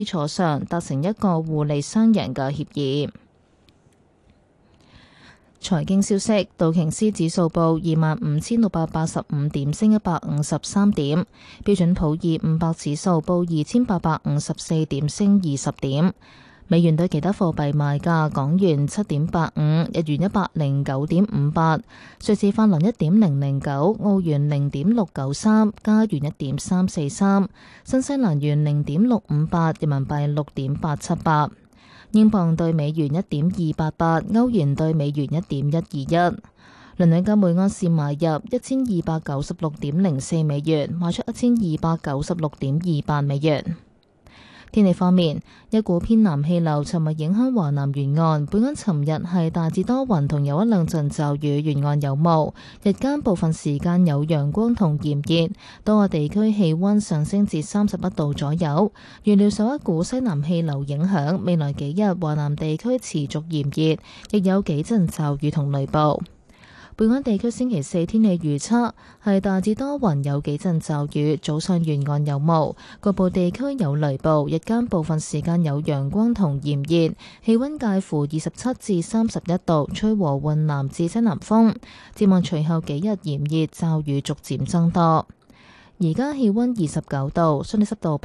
基礎上達成一個互利雙贏嘅協議。財經消息，道瓊斯指數報25,685點，升153點；標準普爾500指數報2,854點，升20點。美元對其他貨幣賣價：港元7.85，日元109.58，瑞士法郎1.009，澳元0.693，加元1.343，新西蘭元0.658，人民幣6.878。英鎊對美元1.288，歐元對美元1.121。倫敦金每安士買入1296.04美元，賣出1296.28美元。天氣方面，一股偏南氣流尋日影響華南沿岸，本港尋日係大致多雲同有一兩陣驟雨，沿岸有霧，日間部分時間有陽光同炎熱，多個地區氣溫上升至31度左右。預料受一股西南氣流影響，未來幾日華南地區持續炎熱，亦有幾陣驟雨同雷暴。本港地區星期四天氣預測係大致多雲，有幾陣驟雨，早上沿岸有霧，局部地區有雷暴，日間部分時間有陽光同炎熱，氣溫介乎27至31度，吹和緩南至西南風。展望隨後幾日炎熱，驟雨逐漸增多。而家氣溫29度，相對濕度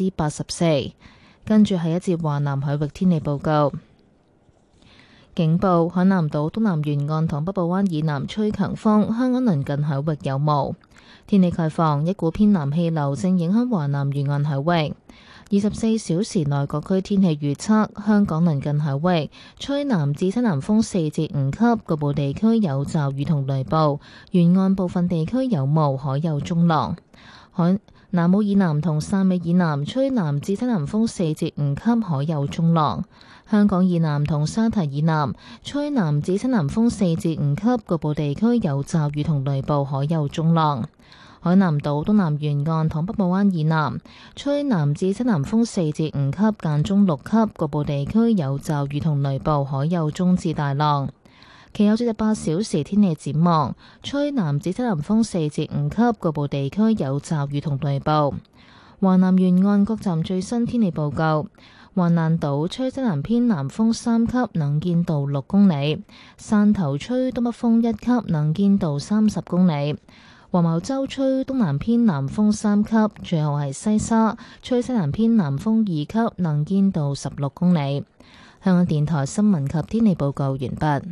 84%。跟住係一節華南海域天氣報告。警報：海南島東南沿岸同北部灣以南吹強風，香港鄰近海域有霧。天氣概況：一股偏南氣流正影響華南沿岸海域。24小時內各區天氣預測：香港鄰近海域吹南至西南風4至5級，局部地區有驟雨同雷暴，沿岸部分地區有霧，海有中浪。南澳以南同汕尾以南吹南至西南風4至5級，海有中浪。香港以南同沙堤以南吹南至西南風4至5級，局部地區有驟雨同雷暴，海有中浪。海南島東南沿岸同北部灣以南吹南至西南風4至5級，間中6級，局部地區有驟雨同雷暴，海有中至大浪。其後48小時天氣展望，吹南至西南風4至5級，局部地區有驟雨同雷暴。華南沿岸各站最新天氣報告：橫瀾島吹西南偏南風3級，能見度6公里；汕頭吹東北風1級，能見度30公里；黃茅洲吹東南偏南風3級，最後係西沙吹西南偏南風2級，能見度16公里。香港電台新聞及天氣報告完畢。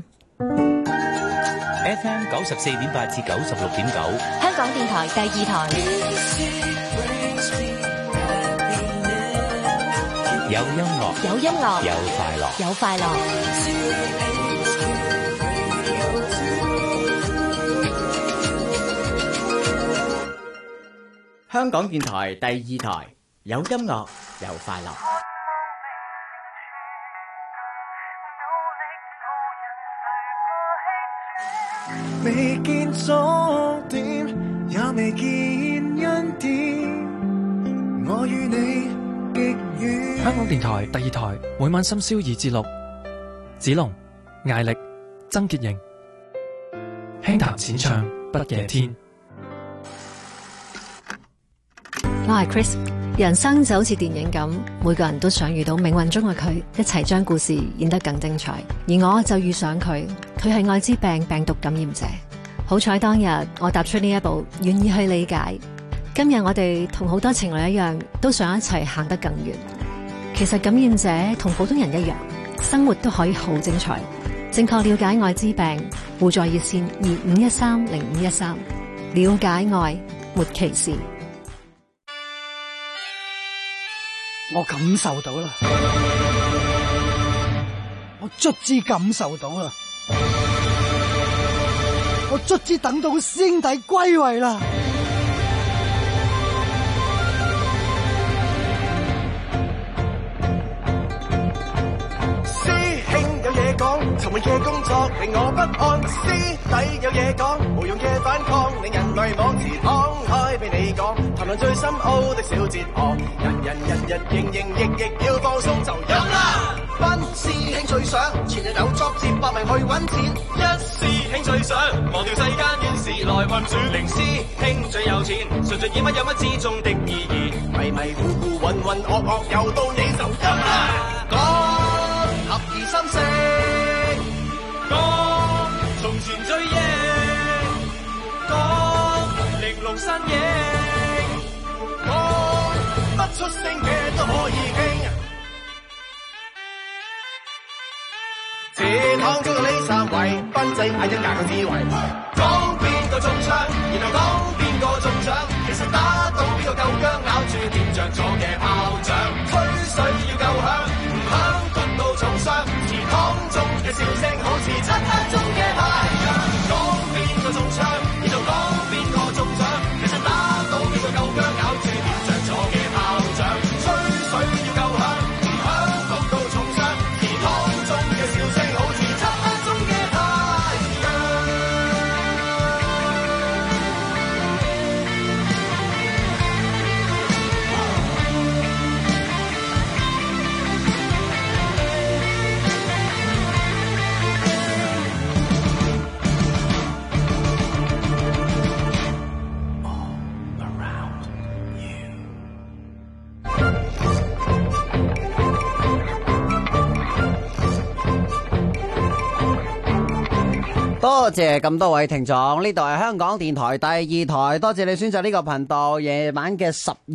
FM 94.8至96.9， 香港電台第二台。 有音樂， 有音樂， 有快樂， 有快樂。 香港電台第二台，有音樂，有快樂。 未見終點，也未見恩典，我與你極遠。 香港電台第二台，每晚深宵2至6，子龍、艾力、曾潔瑩，輕談淺唱不夜天。 我係 Chris， 人生就好似電影咁，每個人都想遇到命運中嘅佢，一齊將故事演得更精彩。而我就遇上佢，佢係艾滋病病毒感染者。好彩當日我踏出呢一步，願意去理解。今日我哋同好多情侶一樣，都想一齊行得更遠。其實感染者同普通人一樣，生活都可以好精彩。正確了解艾滋病，互助熱線25130513，了解愛，沒歧視。 我感受到啦，我卒之感受到啦，我卒之等到師兄弟歸位啦。 尋晚嘅工作令我不安，師弟有嘢講，無用嘅反抗令人迷惘，自敞開俾你講，談論最深奧的小哲學，人營役要放鬆就飲啦。班師兄最想前日有作接百名去揾錢，一師兄最想忘掉世間怨事來運轉，零師兄最有錢，純粹以乜有乜之中的意義。 迷迷糊糊渾渾噩噩，又到你就陰啦。講合二心四，講從前追憶，講玲瓏身影，講不出聲嘅都可以傾。祠堂中嘅呢三位，賓仔嗌一架個智慧，講邊個中槍，然後講邊個中獎，其實打到邊個夠薑，咬住點着咗嘅炮仗，吹水要夠響，唔響焗到重傷，祠堂中嘅笑聲好似漆黑中嘅太陽，講邊個中槍，然後講邊個中獎，其實打到邊個夠薑，咬住點着咗嘅炮仗，吹水要夠響，唔響焗到重傷，祠堂中嘅笑聲好似漆黑中嘅太陽。 多謝咁多位聽眾，呢度係香港電台第二台，多謝你選擇呢個頻道。夜晚嘅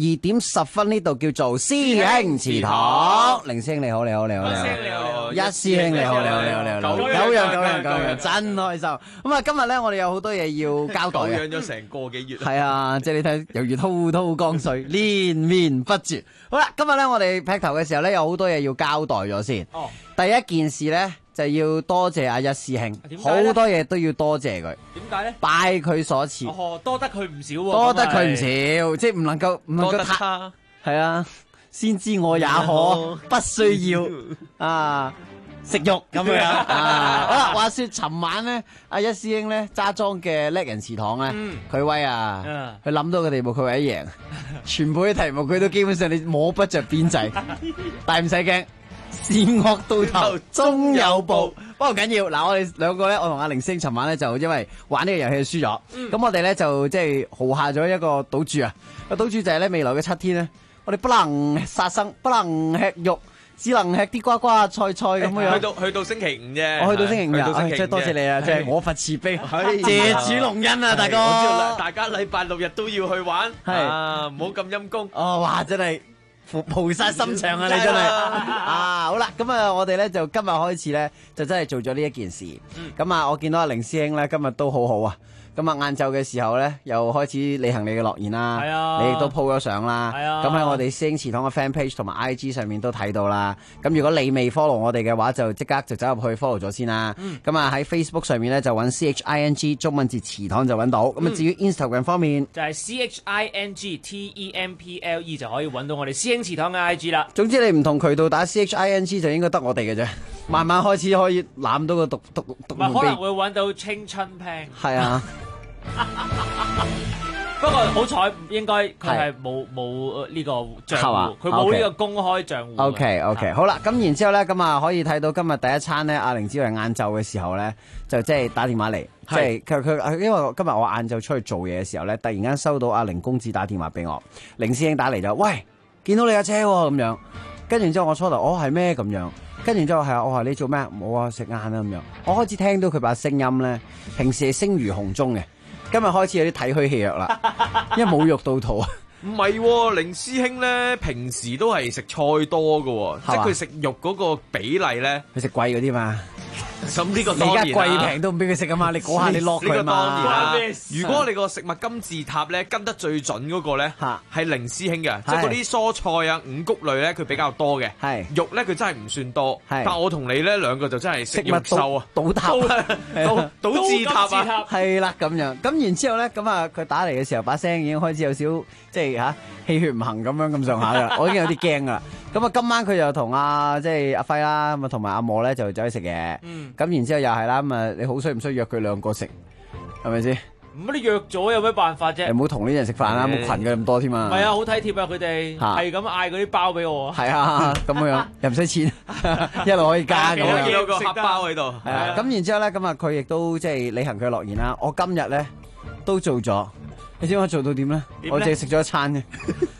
12:10，呢度叫做師兄祠堂。凌師兄你好，你好，你好，你好。一師兄你好，你好，你好，你好。九樣，真開心。咁啊，今日咧我哋有好多嘢要交代嘅。 養咗成個幾月。 係啊，即係你睇，猶如滔滔江水，連綿不絕。好啦，今日咧我哋劈頭嘅時候咧，有好多嘢要交代咗先。哦。第一件事咧，就要多謝阿一師兄，好多嘢都要多謝佢。點解咧？拜佢所賜。 哦，多得佢唔少喎。 多得佢唔少，即係唔能夠他。 係啊，先知我也可不需要啊食肉咁樣啊。好啦，話說尋晚咧，阿一師兄咧揸莊嘅叻人祠堂咧，佢威啊，佢諗到個地步，佢為咗贏，全部啲題目佢都基本上你摸不着邊際，但係唔使驚。善惡到頭終有報，不過緊要嗱，我哋兩個咧，我同阿凌星尋晚咧就因為玩呢個遊戲輸咗，咁我哋咧就即係豪下咗一個賭注啊！個賭注就係咧未來嘅7天咧，我哋不能殺生，不能吃肉，只能吃啲瓜瓜菜菜咁樣。 去到星期5啫， 我去到星期5啊！即係多謝你啊！即係我佛慈悲，謝主隆恩啊！大哥， 我知道大家禮拜6日都要去玩，啊，唔好咁陰功。 哦，哇，真係〜菩薩心腸啊！你真係啊！好啦，咁啊，我哋咧就今日開始咧，就真係做咗呢一件事。咁啊，我見到阿凌師兄咧，今日都好好啊。咁啊，晏晝嘅時候咧，又開始履行你嘅諾言啦。係啊，你亦都 po 咗相啦。係啊，咁喺我哋師兄祠堂嘅 fan page 同埋 IG 上面都睇到啦。咁如果你未 follow 我哋嘅話，就即刻就走入去 follow 咗先啦。咁啊喺 Facebook 上面咧就揾 CHING 中文字祠堂就揾到。咁啊至於 Instagram 方面， 就係 CHINGTEMPLE 就可以揾到我哋師兄祠堂嘅 IG 啦。 總之你唔同渠道打 CHING 就應該得我哋嘅啫。慢慢開始可以攬到個讀門可能會揾到青春 plan。 係啊。 不過好彩，應該佢係冇呢個賬戶，佢冇呢個公開賬戶。 OK，好啦，咁然之後咧，咁啊可以睇到今日第一餐咧，阿凌子榮晏晝嘅時候咧，就即係打電話嚟，即係佢因為今日我晏晝出去做嘢嘅時候咧，突然間收到阿凌公子打電話俾我，凌師兄打嚟就喂，見到你架車喎咁樣，跟住之後我初頭係咩咁樣？跟住之後係我話你做咩？冇啊，食晏啊咁樣。我開始聽到佢把聲音咧，平時係聲如洪鐘嘅。今日開始有啲體虛氣弱啦，因為冇肉到肚啊。 唔係，凌師兄咧平時都係食菜多嘅，即係佢食肉嗰個比例咧， 佢食貴嗰啲嘛。 咁呢個當然啦， 你而家貴平都唔俾佢食啊嘛，你嗰下你落佢嘛。 呢個當然啦。如果你個食物金字塔咧跟得最準嗰個咧，係凌師兄嘅，即係嗰啲蔬菜啊、五穀類咧，佢比較多嘅。係肉咧，佢真係唔算多。但我同你咧兩個就真係食肉獸啊， 倒塔、 倒字塔啊， 係啦咁樣。咁然之後咧，咁啊佢打嚟嘅時候，把聲已經開始有少即係嚇氣血唔行咁樣咁上下噶，我已經有啲驚噶。咁啊今晚佢又同即係阿輝啦，咁啊同埋阿莫咧就走去食嘢。咁然之後又係啦，咁啊你好衰唔衰約佢兩個食，係咪先？ 咁你約咗有咩辦法啫？ 你唔好同呢啲人食飯啦，冇群嘅咁多添啊！ 唔係啊，好體貼啊，佢哋係咁嗌嗰啲包俾我。 係啊，咁樣又唔使錢，一路可以加咁樣。 有個黑包喺度。 係啊，咁然之後咧，咁啊佢亦都即係履行佢嘅諾言啦。我今日咧都做咗，你知我做到點咧？我淨係食咗一餐嘅。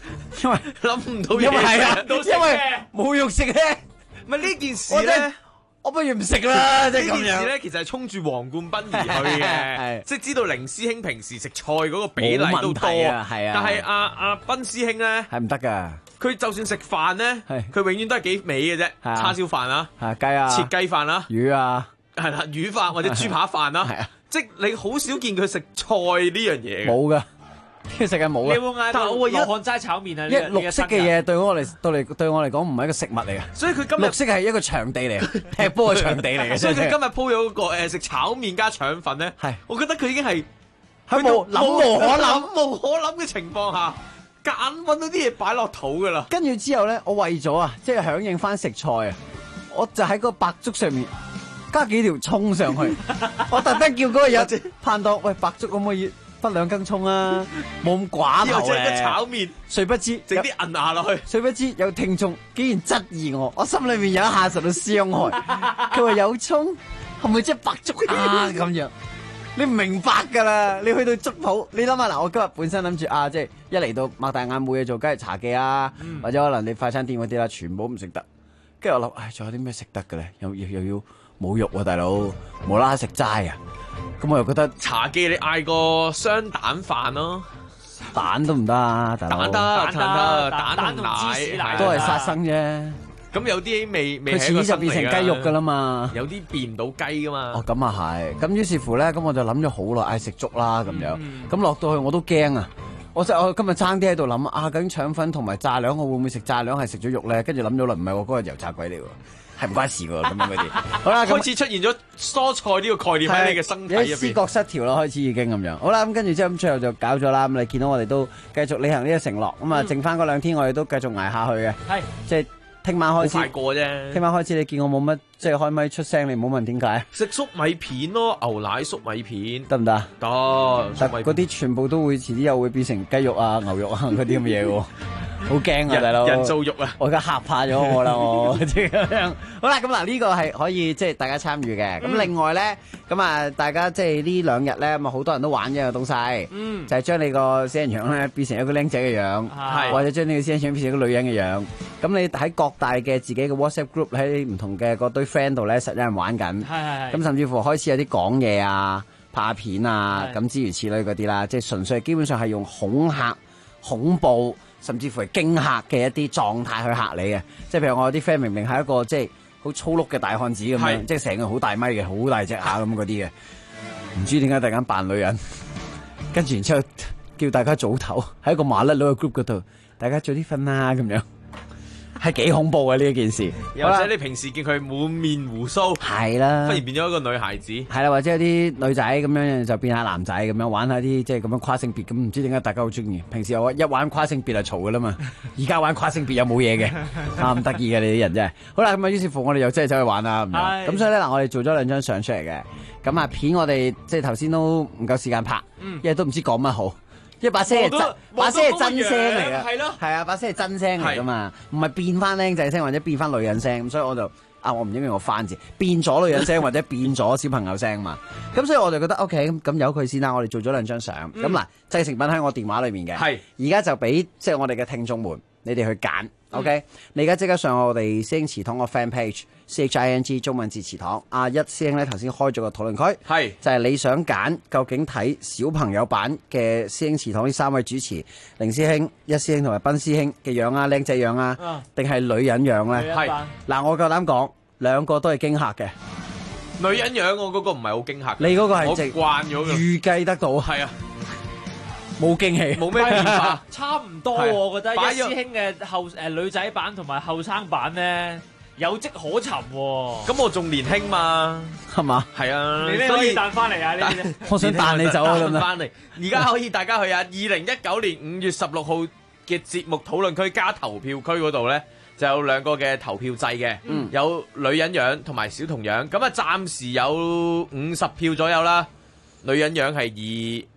因為諗唔到嘢， 因為係啊， 到食因為嘅冇肉食咧。 唔係呢件事咧。 我不如唔食啦，即係咁呢件事樣。 咧，其實係衝住黃冠斌而去嘅， 係即係知道凌師兄平時食菜嗰個比例都冇問多題啊係啊但係阿斌師兄咧係唔得㗎。 佢就算食飯咧，佢永遠都係幾味嘅啫， 啊叉燒飯啦， 雞啊， 切雞飯啦， 魚啊， 係啦，魚飯或者豬扒飯啦， 係啊， 即係你好少見佢食菜呢樣嘢嘅。 冇㗎。呢個世界冇你有冇嗌到羅漢齋炒麵啊？ 一綠色嘅嘢對我嚟講唔係一個食物嚟嘅， 所以佢今日綠色係一個場地嚟嘅，踢波嘅場地嚟嘅。 所以佢今日 po 咗嗰個食炒麵加腸粉咧，係我覺得佢已經係喺無可諗嘅情況下，夾硬揾到啲嘢擺落肚噶啦。 跟住之後咧，我為咗啊，即係響應翻食菜啊，我就喺個白粥上面加幾條葱上去，我特登叫嗰個人盼到，喂，白粥可唔可以分2羹葱啊？冇咁寡頭咧。個炒麵， 誰不知整啲銀牙落去。 誰不知有聽眾竟然質疑我心裏面有一下受到傷害。佢話有葱，係咪即係白粥啊？咁樣，你唔明白㗎啦！你去到粥鋪，你諗下嗱，我今日本身諗住啊，即係一嚟到擘大眼冇嘢做，梗係茶記啊，或者可能你快餐店嗰啲啦，全部唔食得。跟住我諗，唉，仲有啲咩食得嘅咧？又要冇肉喎，大佬，無啦啦食齋啊！咁我又覺得茶記你嗌個雙蛋飯咯， 蛋都唔得啊，大佬。 蛋同奶都係殺生啫。 咁有啲未佢遲啲就變成雞肉噶啦嘛， 有啲變唔到雞噶嘛。 哦，咁啊係。咁於是乎咧，咁我就諗咗好耐，嗌食粥啦咁樣。咁落到去我都驚啊！我今日爭啲喺度諗啊，究竟腸粉同埋炸兩，我會唔會食炸兩係食咗肉咧？跟住諗咗啦，唔係喎，嗰個油炸鬼嚟喎。係唔關事喎，咁樣嗰啲。好啦， 開始出現咗蔬菜呢個概念喺你嘅身體入邊， 有思覺失調啦，開始已經咁樣。好啦，咁跟住之後咁最後就搞咗啦。咁你見到我哋都繼續履行呢個承諾。咁啊，剩翻嗰2天我哋都繼續捱下去嘅。係，即係聽晚開始。 快過啫。 聽晚開始你見我冇乜即係開咪出聲，你唔好問點解。 食粟米片咯，牛奶粟米片得唔得？ 得。 但嗰啲全部都會遲啲又會變成雞肉啊、牛肉啊嗰啲咁嘅嘢喎。好驚啊，大佬！ 人造肉啊！ 我而家嚇怕咗我啦，我即係咁樣。好啦，咁嗱呢個係可以即係大家參與嘅。咁另外咧，咁啊大家即係呢2日咧，咁啊好多人都玩嘅東西，就係將你個死人樣咧變成一個僆仔嘅樣，或者將你個死人樣變成一個女人嘅樣。咁你喺各大嘅自己嘅 WhatsApp group 喺唔同嘅嗰堆 friend 度咧，實有人玩緊。咁甚至乎開始有啲講嘢啊、拍片啊，咁諸如此類嗰啲啦，即係純粹基本上係用恐嚇、恐怖。甚至乎係驚嚇嘅一啲狀態去嚇你嘅，即係譬如我有啲 friend 明明係一個即係好粗碌嘅大漢子咁樣，即係成個好大咪嘅，好大隻下咁嗰啲嘅，唔知點解突然間扮女人，跟住然之後叫大家早唞喺一個麻甩佬嘅 group 嗰度，大家早啲瞓啦咁樣。係幾恐怖嘅呢一件事， 又或者你平時見佢滿面鬍鬚， 係啦， 忽然變咗一個女孩子， 係啦，或者有啲女仔咁樣就變下男仔咁樣玩下啲即係咁樣跨性別咁，唔知點解大家好中意。平時我一玩跨性別就嘈噶啦嘛，而家玩跨性別又冇嘢嘅，咁得意嘅你啲人真係。好啦，咁啊於是乎我哋又真係走去玩啦咁樣，咁所以咧嗱，我哋做咗2張相出嚟嘅，咁啊片我哋即係頭先都唔夠時間拍，因為都唔知講乜好。一把聲係真聲嚟嘅，係咯，係啊，把聲係真聲嚟噶嘛，唔係變翻僆仔聲或者變翻女人聲，咁所以我就我唔應該用翻字，變咗女人聲或者變咗小朋友聲嘛，咁所以我就覺得 OK，咁由佢先啦，我哋做咗2張相，咁嗱製成品喺我電話裏面嘅，係而家就俾即係我哋嘅聽眾們，你哋去揀。OK，你而家即刻上我哋師兄祠堂個 fan page CHING 中文字祠堂，阿一師兄咧頭先開咗個討論區，係就係你想揀究竟睇小朋友版嘅師兄祠堂呢3位主持凌師兄、一師兄同埋斌師兄嘅樣啊，靚仔樣啊，定係女人樣咧？係嗱，我夠膽講2個都係驚嚇嘅。 女人樣我嗰個唔係好驚嚇， 你嗰個係我慣咗嘅， 預計得到，係啊。冇驚喜， 冇咩變化， 差唔多喎。我覺得一師兄嘅女仔版同埋後生版咧有跡可尋喎。 咁我仲年輕嘛， 係嘛？ 係啊， 你可以彈翻嚟啊！呢我想彈你走啊！咁翻嚟，而家可以大家去啊！2019年5月16號嘅節目討論區加投票區嗰度咧，就有2個嘅投票掣嘅，有女人樣同埋小童樣。咁啊，暫時有50票左右啦。女人樣係以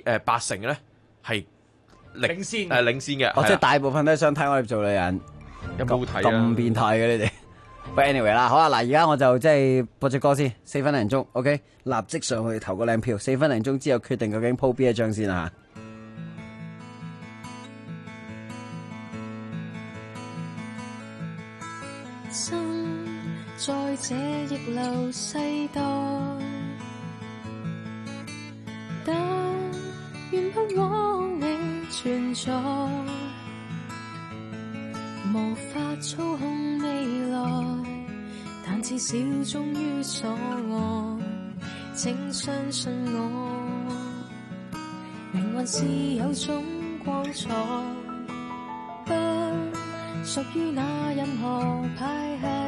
8成咧。係領先嘅， 即係大部分都係想睇我哋做女人， 有冇睇咁變態嘅你哋？But anyway 啦，好啦，嗱，而家我就即係播隻歌先，4分零鐘 ，OK， 立即上去投個靚票，4分零鐘之後決定究竟鋪邊一張先啊！ 真，在這逆流世代，但願不枉你存在，無法操控未來，但至少忠於所愛，請相信我，命運是有種光彩，不屬於那任何派系。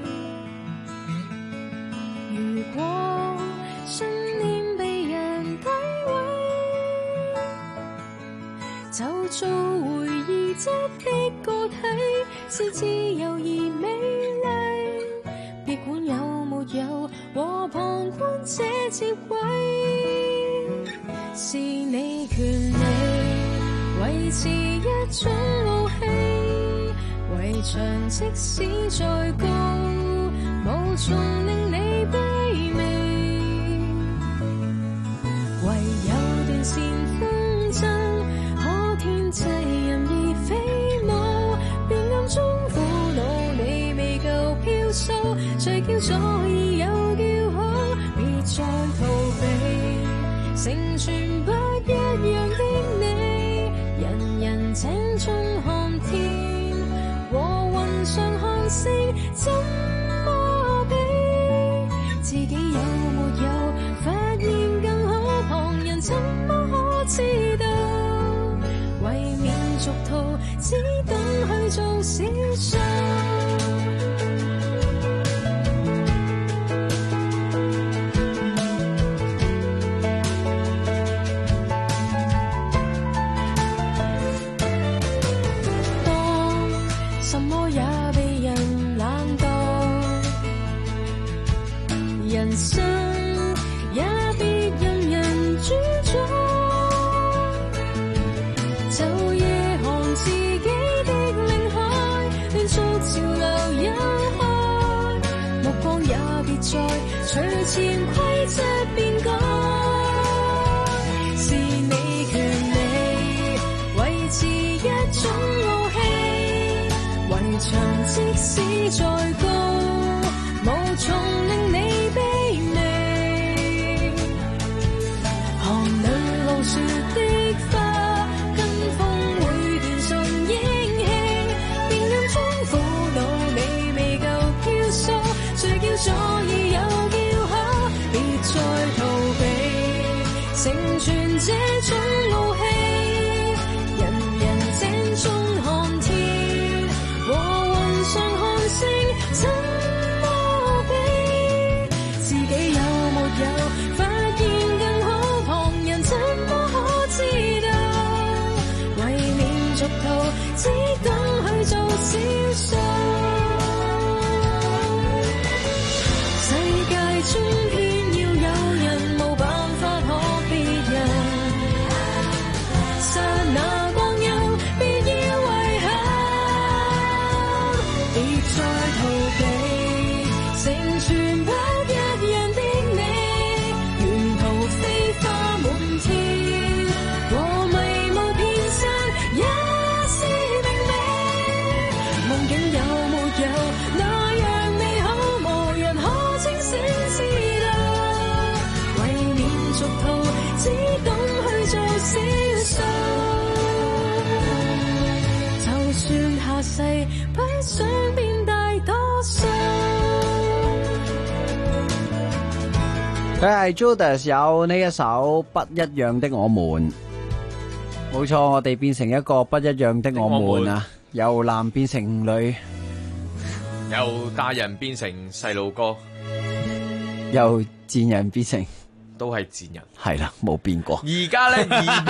如果信念被人詆毀，就做回異質的個體，是自由而美麗。別管有沒有和旁觀者接軌，是你權利維持一種武器，圍牆即使再高，無從令你卑微。唯有斷線風箏，可天際任意飛舞，便暗中苦惱你未夠飄騷，誰叫左已有叫好，別再逃避，成全不一樣的你，人人井中看天，和雲上看星，怎麼比？自己有沒有發現更好？旁人怎麼可知道？為免俗套，只等去做小數。什麼也被人懶惰，人生也別任人主宰，就夜看自己的領海，亂逐潮流引開，目光也別再隨潛規則變改，是你權利維持一種武器，圍牆即使再高，無從令你卑微。寒裏露雪的花，跟風會斷送英氣，便暗中苦惱你未夠飄騷，誰叫左已有叫好，別再逃避，成全這種武器，人人井中看天，和雲上看星，怎麼比？自己有沒有發現更好？旁人怎麼可知道？為免俗套，只等去做小數。世界中偏要有人無辦法可別人，剎那光陰別要遺憾，別再逃避，成全不一樣的你，沿途飛花滿天，和迷霧遍散也是明媚。夢境有沒有那樣美好？無人可清醒知道，為免俗套，只懂去做小數。就算下世不想變大多數。 佢係 Judas 有呢一首不一樣的我們，冇錯，我哋變成一個不一樣的我們啊，由男變成女， 由大人變成細路哥， 由賤人變成都係賤人， 係啦，冇變過。 而家咧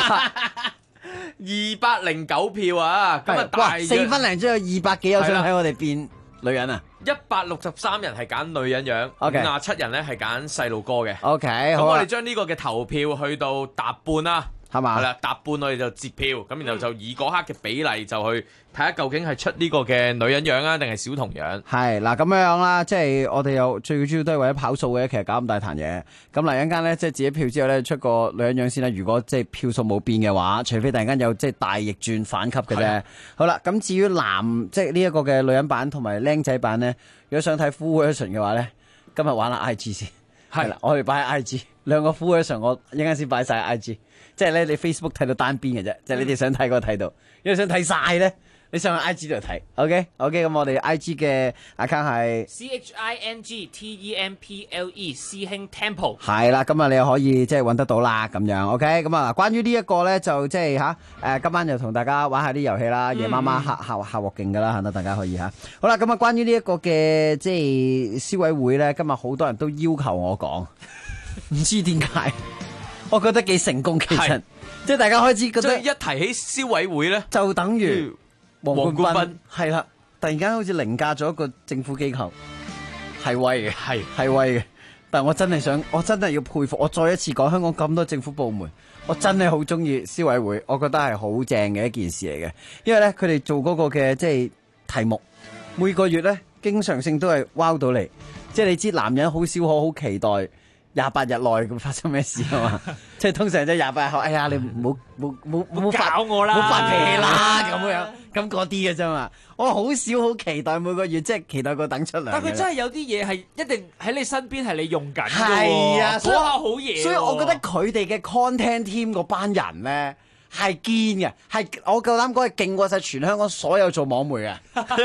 209票啊，咁啊大約 4分零鐘有200幾，有想睇我哋變女人啊 ！163人係揀女人樣，57人咧係揀細路哥嘅。 OK， 咁我哋將呢個嘅投票去到搭半啦。 係嘛？ 係啦，搭半我哋就截票，咁然後就以嗰刻嘅比例就去睇下究竟係出呢個嘅女人樣啊，定係小童樣？ 係嗱咁樣啦，即係我哋又最主要都係為咗跑數嘅，其實搞咁大壇嘢。咁嚟陣間咧，即係自己票之後咧，出個女人樣先啦。如果即係票數冇變嘅話，除非突然間有即係大逆轉反級嘅啫。好啦，咁至於即係呢一個嘅女人版同埋僆仔版咧，如果想睇 full version 嘅話咧，今日玩下 IG 先。係啦，我哋擺喺 IG 兩個 full version，我一陣間先擺晒 IG。即係咧，你 Facebook 睇到單邊嘅啫，即係你哋想睇嗰個睇到，如果想睇晒咧，你上去 IG 度睇。OK， 咁我哋 IG 嘅 account 係 CHINGTEMPLE 師兄 Temple。 係啦，咁啊你又可以即係揾得到啦，咁樣 OK。咁啊，關於呢一個咧就即係今晚就同大家玩下啲遊戲啦，夜媽媽下鑊勁噶啦，嚇得大家可以嚇。好啦，咁啊，關於呢一個嘅即係消委會咧，今日好多人都要求我講，唔知點解。我覺得幾成功，其實即係大家開始覺得一提起消委會咧， 就等於黃冠斌係啦，突然間好似凌駕咗一個政府機構，係威嘅，係威嘅。但係我真係要佩服，我再一次講，香港咁多政府部門，我真係好中意消委會，我覺得係好正嘅一件事嚟嘅，因為咧佢哋做嗰個嘅即係題目，每個月咧經常性都係 wow 到嚟，即係你知男人好少可好期待28日內咁發生咩事啊嘛？即係通常即係28日後，哎呀你唔好搞我啦， 唔好發脾氣啦咁樣，咁嗰啲嘅啫嘛。我好少好期待每個月，即係期待個等出糧。 但佢真係有啲嘢係一定喺你身邊係你用緊嘅喎。 係啊， 嗰下好嘢。所以我覺得佢哋嘅 content team 嗰班人咧係堅嘅，係我夠膽講係勁過晒全香港所有做網媒嘅。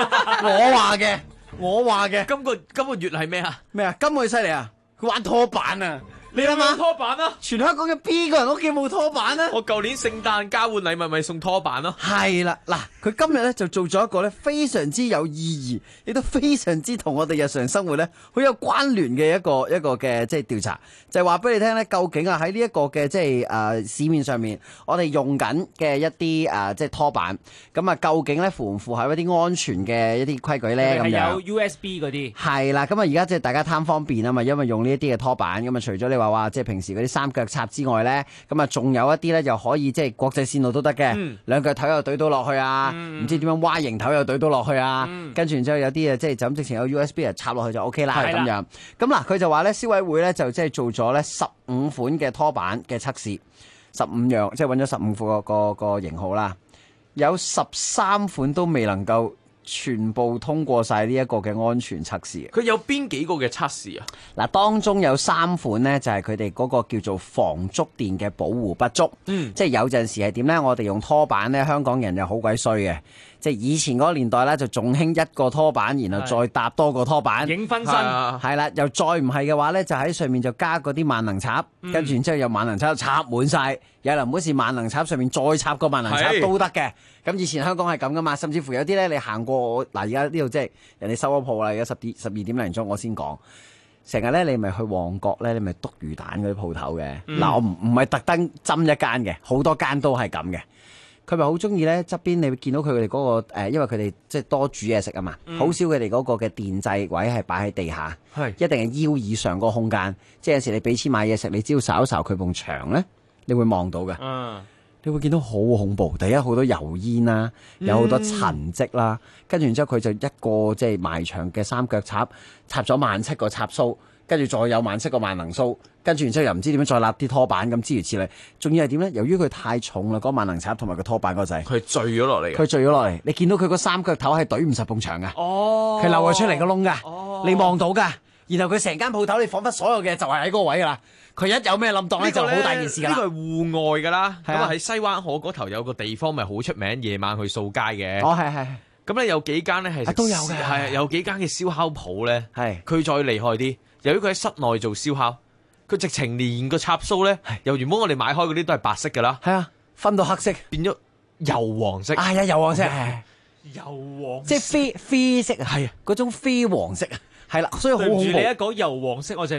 我話嘅。 今個月係咩啊？ 咩啊？今個月犀利啊！佢玩拖板啊！你諗下拖板啊？ 全香港嘅邊個人屋企冇拖板啊？ 我舊年聖誕交換禮物咪送拖板咯。 係啦，嗱，佢今日咧就做咗一個咧非常之有意義，亦都非常之同我哋日常生活咧好有關聯嘅一個嘅即係調查，就係話俾你聽咧，究竟啊喺呢一個嘅即係市面上面，我哋用緊嘅一啲即係拖板，咁啊究竟咧符唔符合一啲安全嘅一啲規矩咧？咁樣有 USB 嗰啲。 係啦，咁啊而家即係大家貪方便啊嘛，因為用呢一啲嘅拖板，咁啊除咗你話即係平時嗰啲三腳插之外咧，咁啊仲有一啲咧又可以即係國際線路都得嘅，兩腳頭又懟到落去啊，唔知點樣 Y 型頭又懟到落去啊，跟住然之後有啲即係就咁直情有 USB 啊插落去就 OK 啦咁樣。咁嗱佢就話咧消委會咧就即係做咗咧15款嘅拖板嘅測試，15樣即係揾咗15款個型號啦，有13款都未能夠全部通過晒呢一個嘅安全測試。 佢有邊幾個嘅測試啊？ 嗱，當中有3款呢，就係佢哋嗰個叫做防觸電嘅保護不足。即係有陣時係點呢？我哋用拖板呢，香港人又好鬼衰嘅。即係以前嗰個年代咧，就仲興一個拖板，然後再搭多個拖板， 影分身。 係啦，又再唔係嘅話咧，就喺上面就加嗰啲萬能插，跟住然之後有萬能插插滿晒，有臨嗰時萬能插上面再插個萬能插都得嘅。咁以前香港係咁噶嘛，甚至乎有啲咧，你行過我嗱，而家呢度即係人哋收咗鋪啦，而家12點零鐘我先講。成日咧，你咪去旺角咧，你咪篤魚蛋嗰啲鋪頭嘅。嗱，我唔係特登針一間嘅，好多間都係咁嘅。佢咪好中意咧，側邊你會見到佢哋嗰個因為佢哋即係多煮嘢食啊嘛，好少佢哋嗰個嘅電掣位係擺喺地下，一定係腰以上嗰個空間。即係有時你俾錢買嘢食，你只要睄一睄佢埲牆咧，你會望到嘅。你會見到好恐怖。第一好多油煙啦，有好多塵跡啦，跟住然之後佢就一個即係埋牆嘅三腳插咗17個插蘇，跟住再有17個萬能蘇。跟住然之後又唔知點樣再立啲拖板咁諸如此類，仲要係點咧？由於佢太重啦，嗰個萬能插同埋個拖板嗰仔， 佢墜咗落嚟。 佢墜咗落嚟，你見到佢個三腳頭係懟唔實埲牆噶，佢漏咗出嚟個窿噶，你望到噶。然後佢成間鋪頭，你彷彿所有嘅就係喺嗰個位噶啦。佢一有咩冧檔咧，就好大件事噶啦。呢個係戶外噶啦，咁啊喺西灣河嗰頭有個地方咪好出名，夜晚去掃街嘅。 係。 咁咧有幾間咧係都有嘅， 係有幾間嘅燒烤鋪咧， 係佢再厲害啲。由於佢喺室內做燒烤。佢直情連個插蘇咧，由原本我哋買開嗰啲都係白色㗎啦， 係啊，分到黑色變咗油黃色， 係啊，油黃色， 油黃即係啡色啊，係啊，嗰種啡黃色啊，係啦，所以好恐怖。 你一講油黃色，我就諗起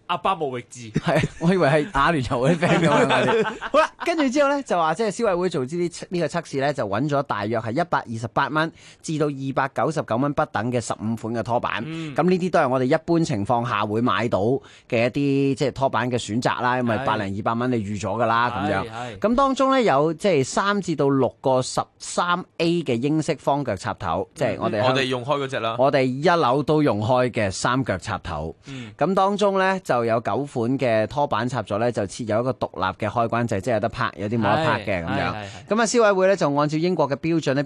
阿巴莫域治， 係，我以為係亞聯酋嗰啲 friend 咁樣。好啦，跟住之後咧就話即係消委會做呢個測試咧，就揾咗大約係128蚊至到299蚊不等嘅15款嘅拖板。咁呢啲都係我哋一般情況下會買到嘅一啲即係拖板嘅選擇啦，因為100-200蚊你預咗㗎啦咁樣。咁當中咧有即係3至到6個13A 嘅英式方腳插頭，即係我哋用開嗰隻啦。 我哋一樓都用開嘅3腳插頭。咁當中咧就有9款嘅拖板插座咧，就設有一個獨立嘅開關掣，即係有得拍，有啲冇得拍嘅咁樣。咁啊，消委會咧就按照英國嘅標準咧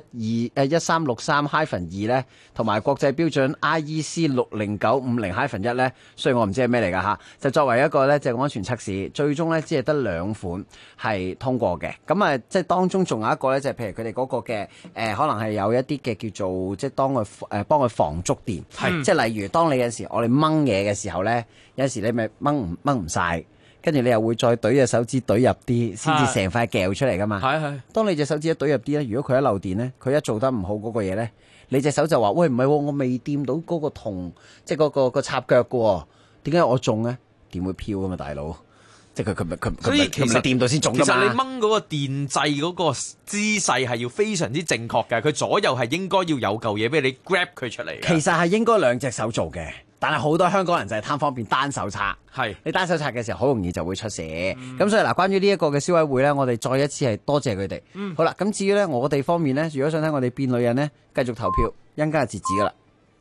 BS1363-2咧，同埋國際標準 IEC 60950-1咧，雖然我唔知係咩嚟㗎嚇，就作為一個咧就安全測試，最終咧只係得2款係通過嘅。咁啊，即係當中仲有一個咧，就係譬如佢哋嗰個嘅可能係有一啲嘅叫做即係幫佢防觸電，即係例如當你有時我哋掹嘢嘅時候咧。有時你咪掹唔晒，跟住你又會再懟隻手指懟入啲，先至成塊撬出嚟噶嘛。係。當你隻手指一懟入啲咧，如果佢一漏電咧，佢一做得唔好嗰個嘢咧，你隻手就話：喂，唔係，我未掂到嗰個銅，即係嗰個插腳嘅喎。點解我中咧？點會飄噶嘛，大佬？即係佢所以其實掂到先中㗎嘛。 其實你掹嗰個電掣嗰個姿勢係要非常之正確嘅，佢左右係應該要有嚿嘢俾你 grab 佢出嚟。 其實係應該2隻手做嘅。但係好多香港人就係貪方便單手拆，你單手拆嘅時候好容易就會出事。咁所以嗱，關於呢一個嘅消委會呢，我哋再一次係多謝佢哋。好啦，咁至於呢，我哋方面呢，如果想睇我哋變女人呢，繼續投票，一陣間就截止噶啦。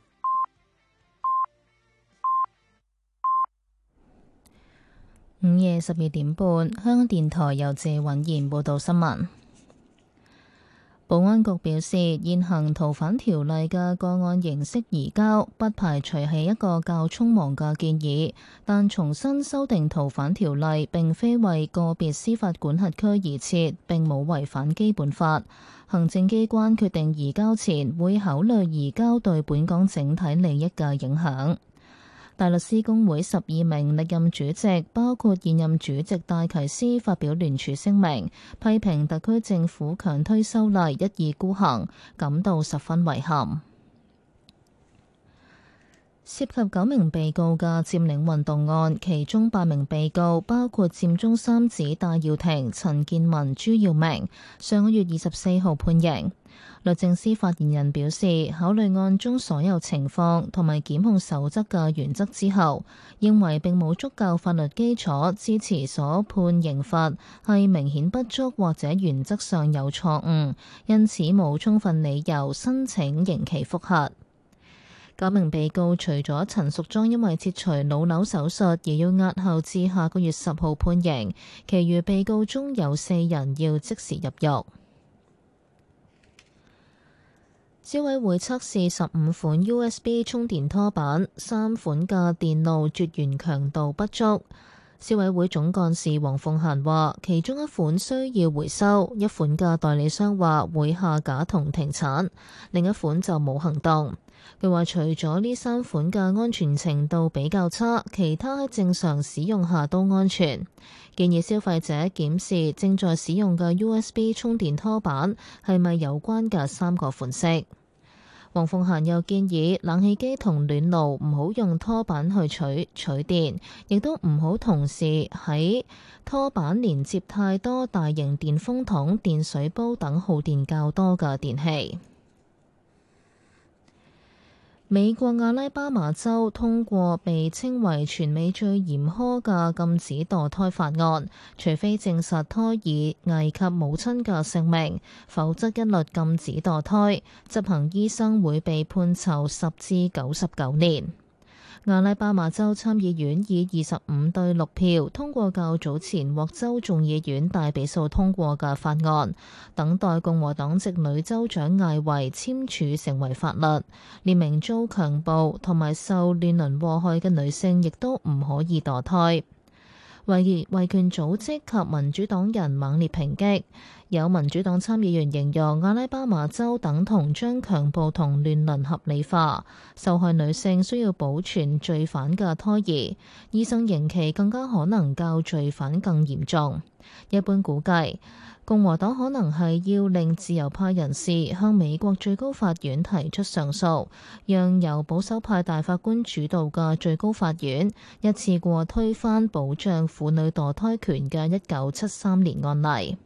午夜12點半，香港電台由謝允賢報道新聞。保安局表示，現行逃犯條例嘅個案形式移交，不排除係一個較匆忙嘅建議，但重新修訂逃犯條例並非為個別司法管轄區而設，並冇違反基本法。行政機關決定移交前，會考慮移交對本港整體利益嘅影響。大律師公會12名歷任主席，包括現任主席戴啟思，發表聯署聲明，批評特區政府強推修例一意孤行，感到十分遺憾。涉及9名被告嘅佔領運動案，其中8名被告包括佔中三子戴耀廷、陳健民、朱耀明，上個月24號判刑。律政司發言人表示，考慮案中所有情況同埋檢控守則嘅原則之後，認為並冇足夠法律基礎支持所判刑罰係明顯不足或者原則上有錯誤，因此冇充分理由申請刑期覆核。9名被告除咗陳淑莊因為切除腦瘤手術而要押後至下個月10號判刑，其餘被告中有4人要即時入獄。消委會測試15款 USB 充電拖板，3款嘅電路絕緣強度不足。消委會總幹事黃鳳嫻話，其中一款需要回收，一款嘅代理商話會下架同停產，另一款就冇行動。佢話除咗呢3款嘅安全程度比較差，其他喺正常使用下都安全。建議消費者檢視正在使用嘅 USB 充電拖板係咪有關嘅3個款式。黃鳳嫻又建議冷氣機同暖爐唔好用拖板去取電，亦都唔好同時喺拖板連接太多大型電風筒、電水煲等耗電較多嘅電器。美國阿拉巴馬州通過被稱為全美最嚴苛嘅禁止墮胎法案，除非證實胎兒危及母親嘅性命，否則一律禁止墮胎。執行醫生會被判囚10至99年。阿拉巴馬州參議院以25對6票通過較早前獲州眾議院大比數通過嘅法案，等待共和黨籍女州長艾維簽署成為法律，列明遭強暴同埋受亂倫禍害嘅女性亦都唔可以墮胎。維權組織及民主黨人猛烈抨擊， 有民主黨參議員形容阿拉巴馬州等同將強暴同亂倫合理化，受害女性需要保存罪犯嘅胎兒，醫生刑期更加可能較罪犯更嚴重。一般估計，共和黨可能係要令自由派人士向美國最高法院提出上訴，讓由保守派大法官主導嘅最高法院一次過推翻保障婦女墮胎權嘅1973年案例。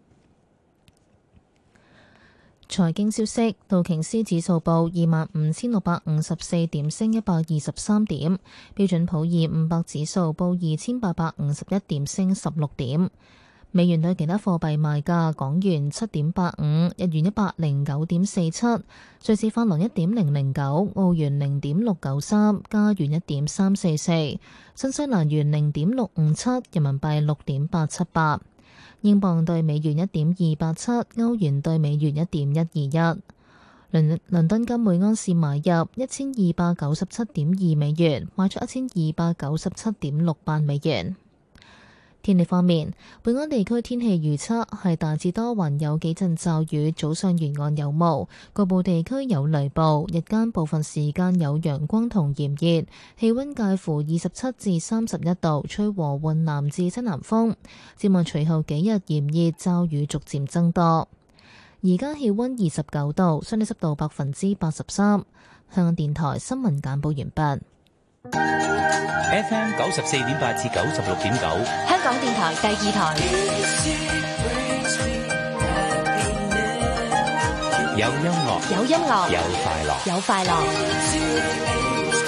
財經消息，道瓊斯指數報25,654點，升123點；標準普爾500指數報2,851點，升16點。美元對其他貨幣賣價：港元7.85，日元109.47，瑞士法郎1.009，澳元0.693，加元1.344，新西蘭元0.657，人民幣6.878，英鎊對美元1.287，歐元對美元1.121。倫敦金每安士買入1297.2美元，賣出1297.68美元。天氣方面，本港地區天氣預測係大致多雲，有幾陣驟雨，早上沿岸有霧，局部地區有雷暴，日間部分時間有陽光同炎熱，氣溫介乎27至31度，吹和緩南至西南風。展望隨後幾日炎熱，驟雨逐漸增多。而家氣溫29度，相對濕度83%。香港電台新聞簡報完畢。 FM 94.8至96.9， 香港電台第二台。 有音樂， 有音樂， 有快樂， 有快樂。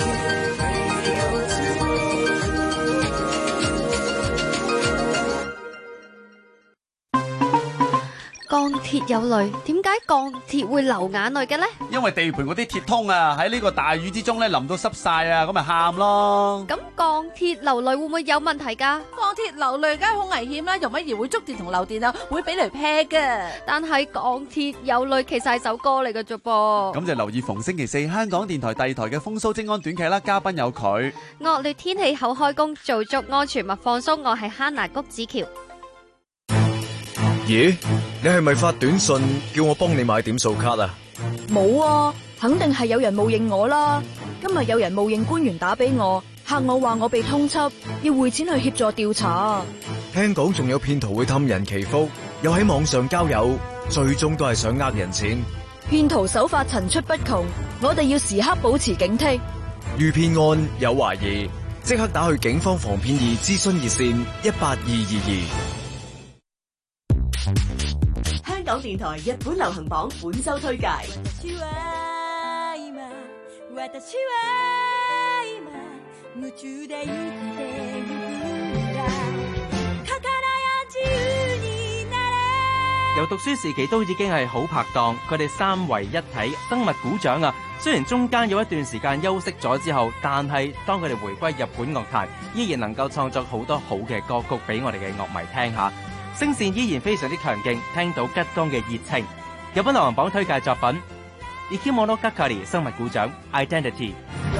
鋼鐵有淚，點解鋼鐵會流眼淚嘅呢？ 因為地盤嗰啲鐵通啊，喺呢個大雨之中咧淋到濕晒啊，咁咪喊咯。 咁鋼鐵流淚會唔會有問題噶？ 鋼鐵流淚梗係好危險啦，容易會觸電同漏電啊，會俾雷劈嘅。 但係鋼鐵有淚其實係首歌嚟嘅啫噃。 咁就留意逢星期四香港電台第二台嘅風騷精安短劇啦，嘉賓有佢。 惡劣天氣後開工，做足安全勿放鬆。我係哈娜谷子喬。 咦，你係咪發短信叫我幫你買點數卡啊？ 冇啊，肯定係有人冒認我啦。今日有人冒認官員打俾我，嚇我話我被通緝，要匯錢去協助調查。 聽講仲有騙徒會氹人祈福，又喺網上交友，最終都係想呃人錢。 騙徒手法層出不窮，我哋要時刻保持警惕。 遇騙案有懷疑，即刻打去警方防騙易諮詢熱線18222。 香港電台日本流行榜本周推介。 由讀書時期都已經係好拍檔，佢哋三為一體，生物鼓掌啊！雖然中間有一段時間休息咗之後，但係當佢哋回歸日本樂壇，依然能夠創作好多好嘅歌曲俾我哋嘅樂迷聽下。聲線依然非常之強勁，聽到吉剛嘅熱情。日本流行榜推介作品 Ikimono Gakari 生物鼓掌 Identity。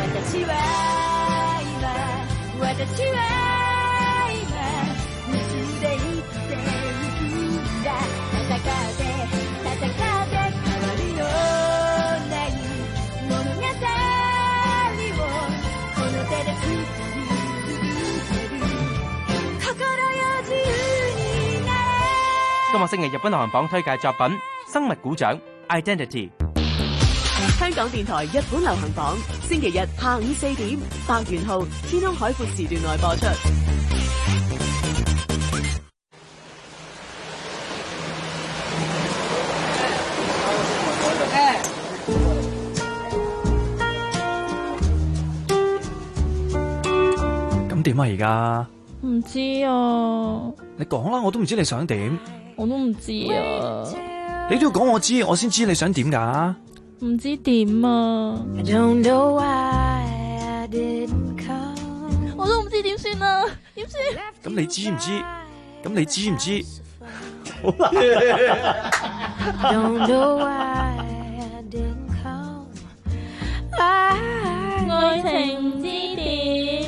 今個星期日本流行榜推介作品生物鼓掌 Identity。 香港電台日本流行榜，星期日下午4點，百元號天空海闊時段內播出。 咁點啊而家？ 唔知啊， 你講啦，我都唔知你想點。 我都唔知啊， 你都要講我知，我先知你想點噶。 唔知點啊，我都唔知點算啊，點算？ 咁你知唔知？咁你知唔知？好愛情唔知點。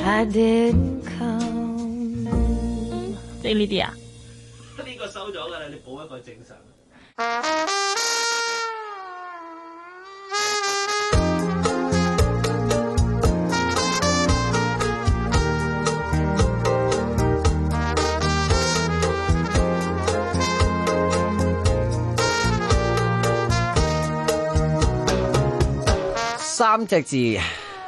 你呢啲啊？ 呢個收咗噶啦，你補一個正常。 3隻字，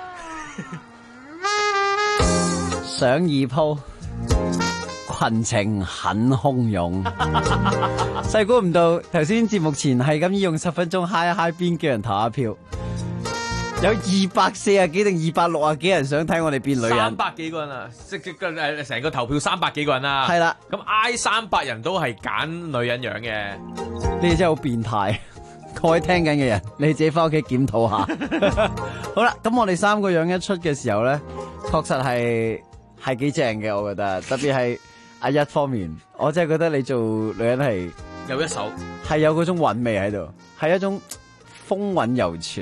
想二鋪，群情很洶湧。細估唔到頭先節目前係咁用10分鐘嗨一嗨邊叫人投下票，有240幾定260幾人想睇我哋變女人 ，300幾個人啊！即係成個投票300幾個人啊！ 係啦， 咁挨300人都係揀女人樣嘅， 你哋真係好變態。各位聽緊嘅人，你自己翻屋企檢討下。好啦，咁我哋3個樣一出嘅時候咧，確實係幾正嘅，我覺得。特別係阿一方面，我真係覺得你做女人係有一手， 係有嗰種韻味喺度，係一種風韻猶存，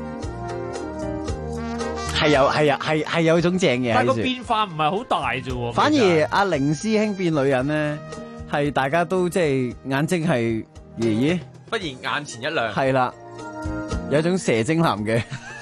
係有種正嘢喺度。 但係個變化唔係好大啫喎。 反而阿凌師兄變女人咧，係大家都即係眼睛係爺爺。 忽然眼前一亮， 係啦，有一種蛇精男嘅。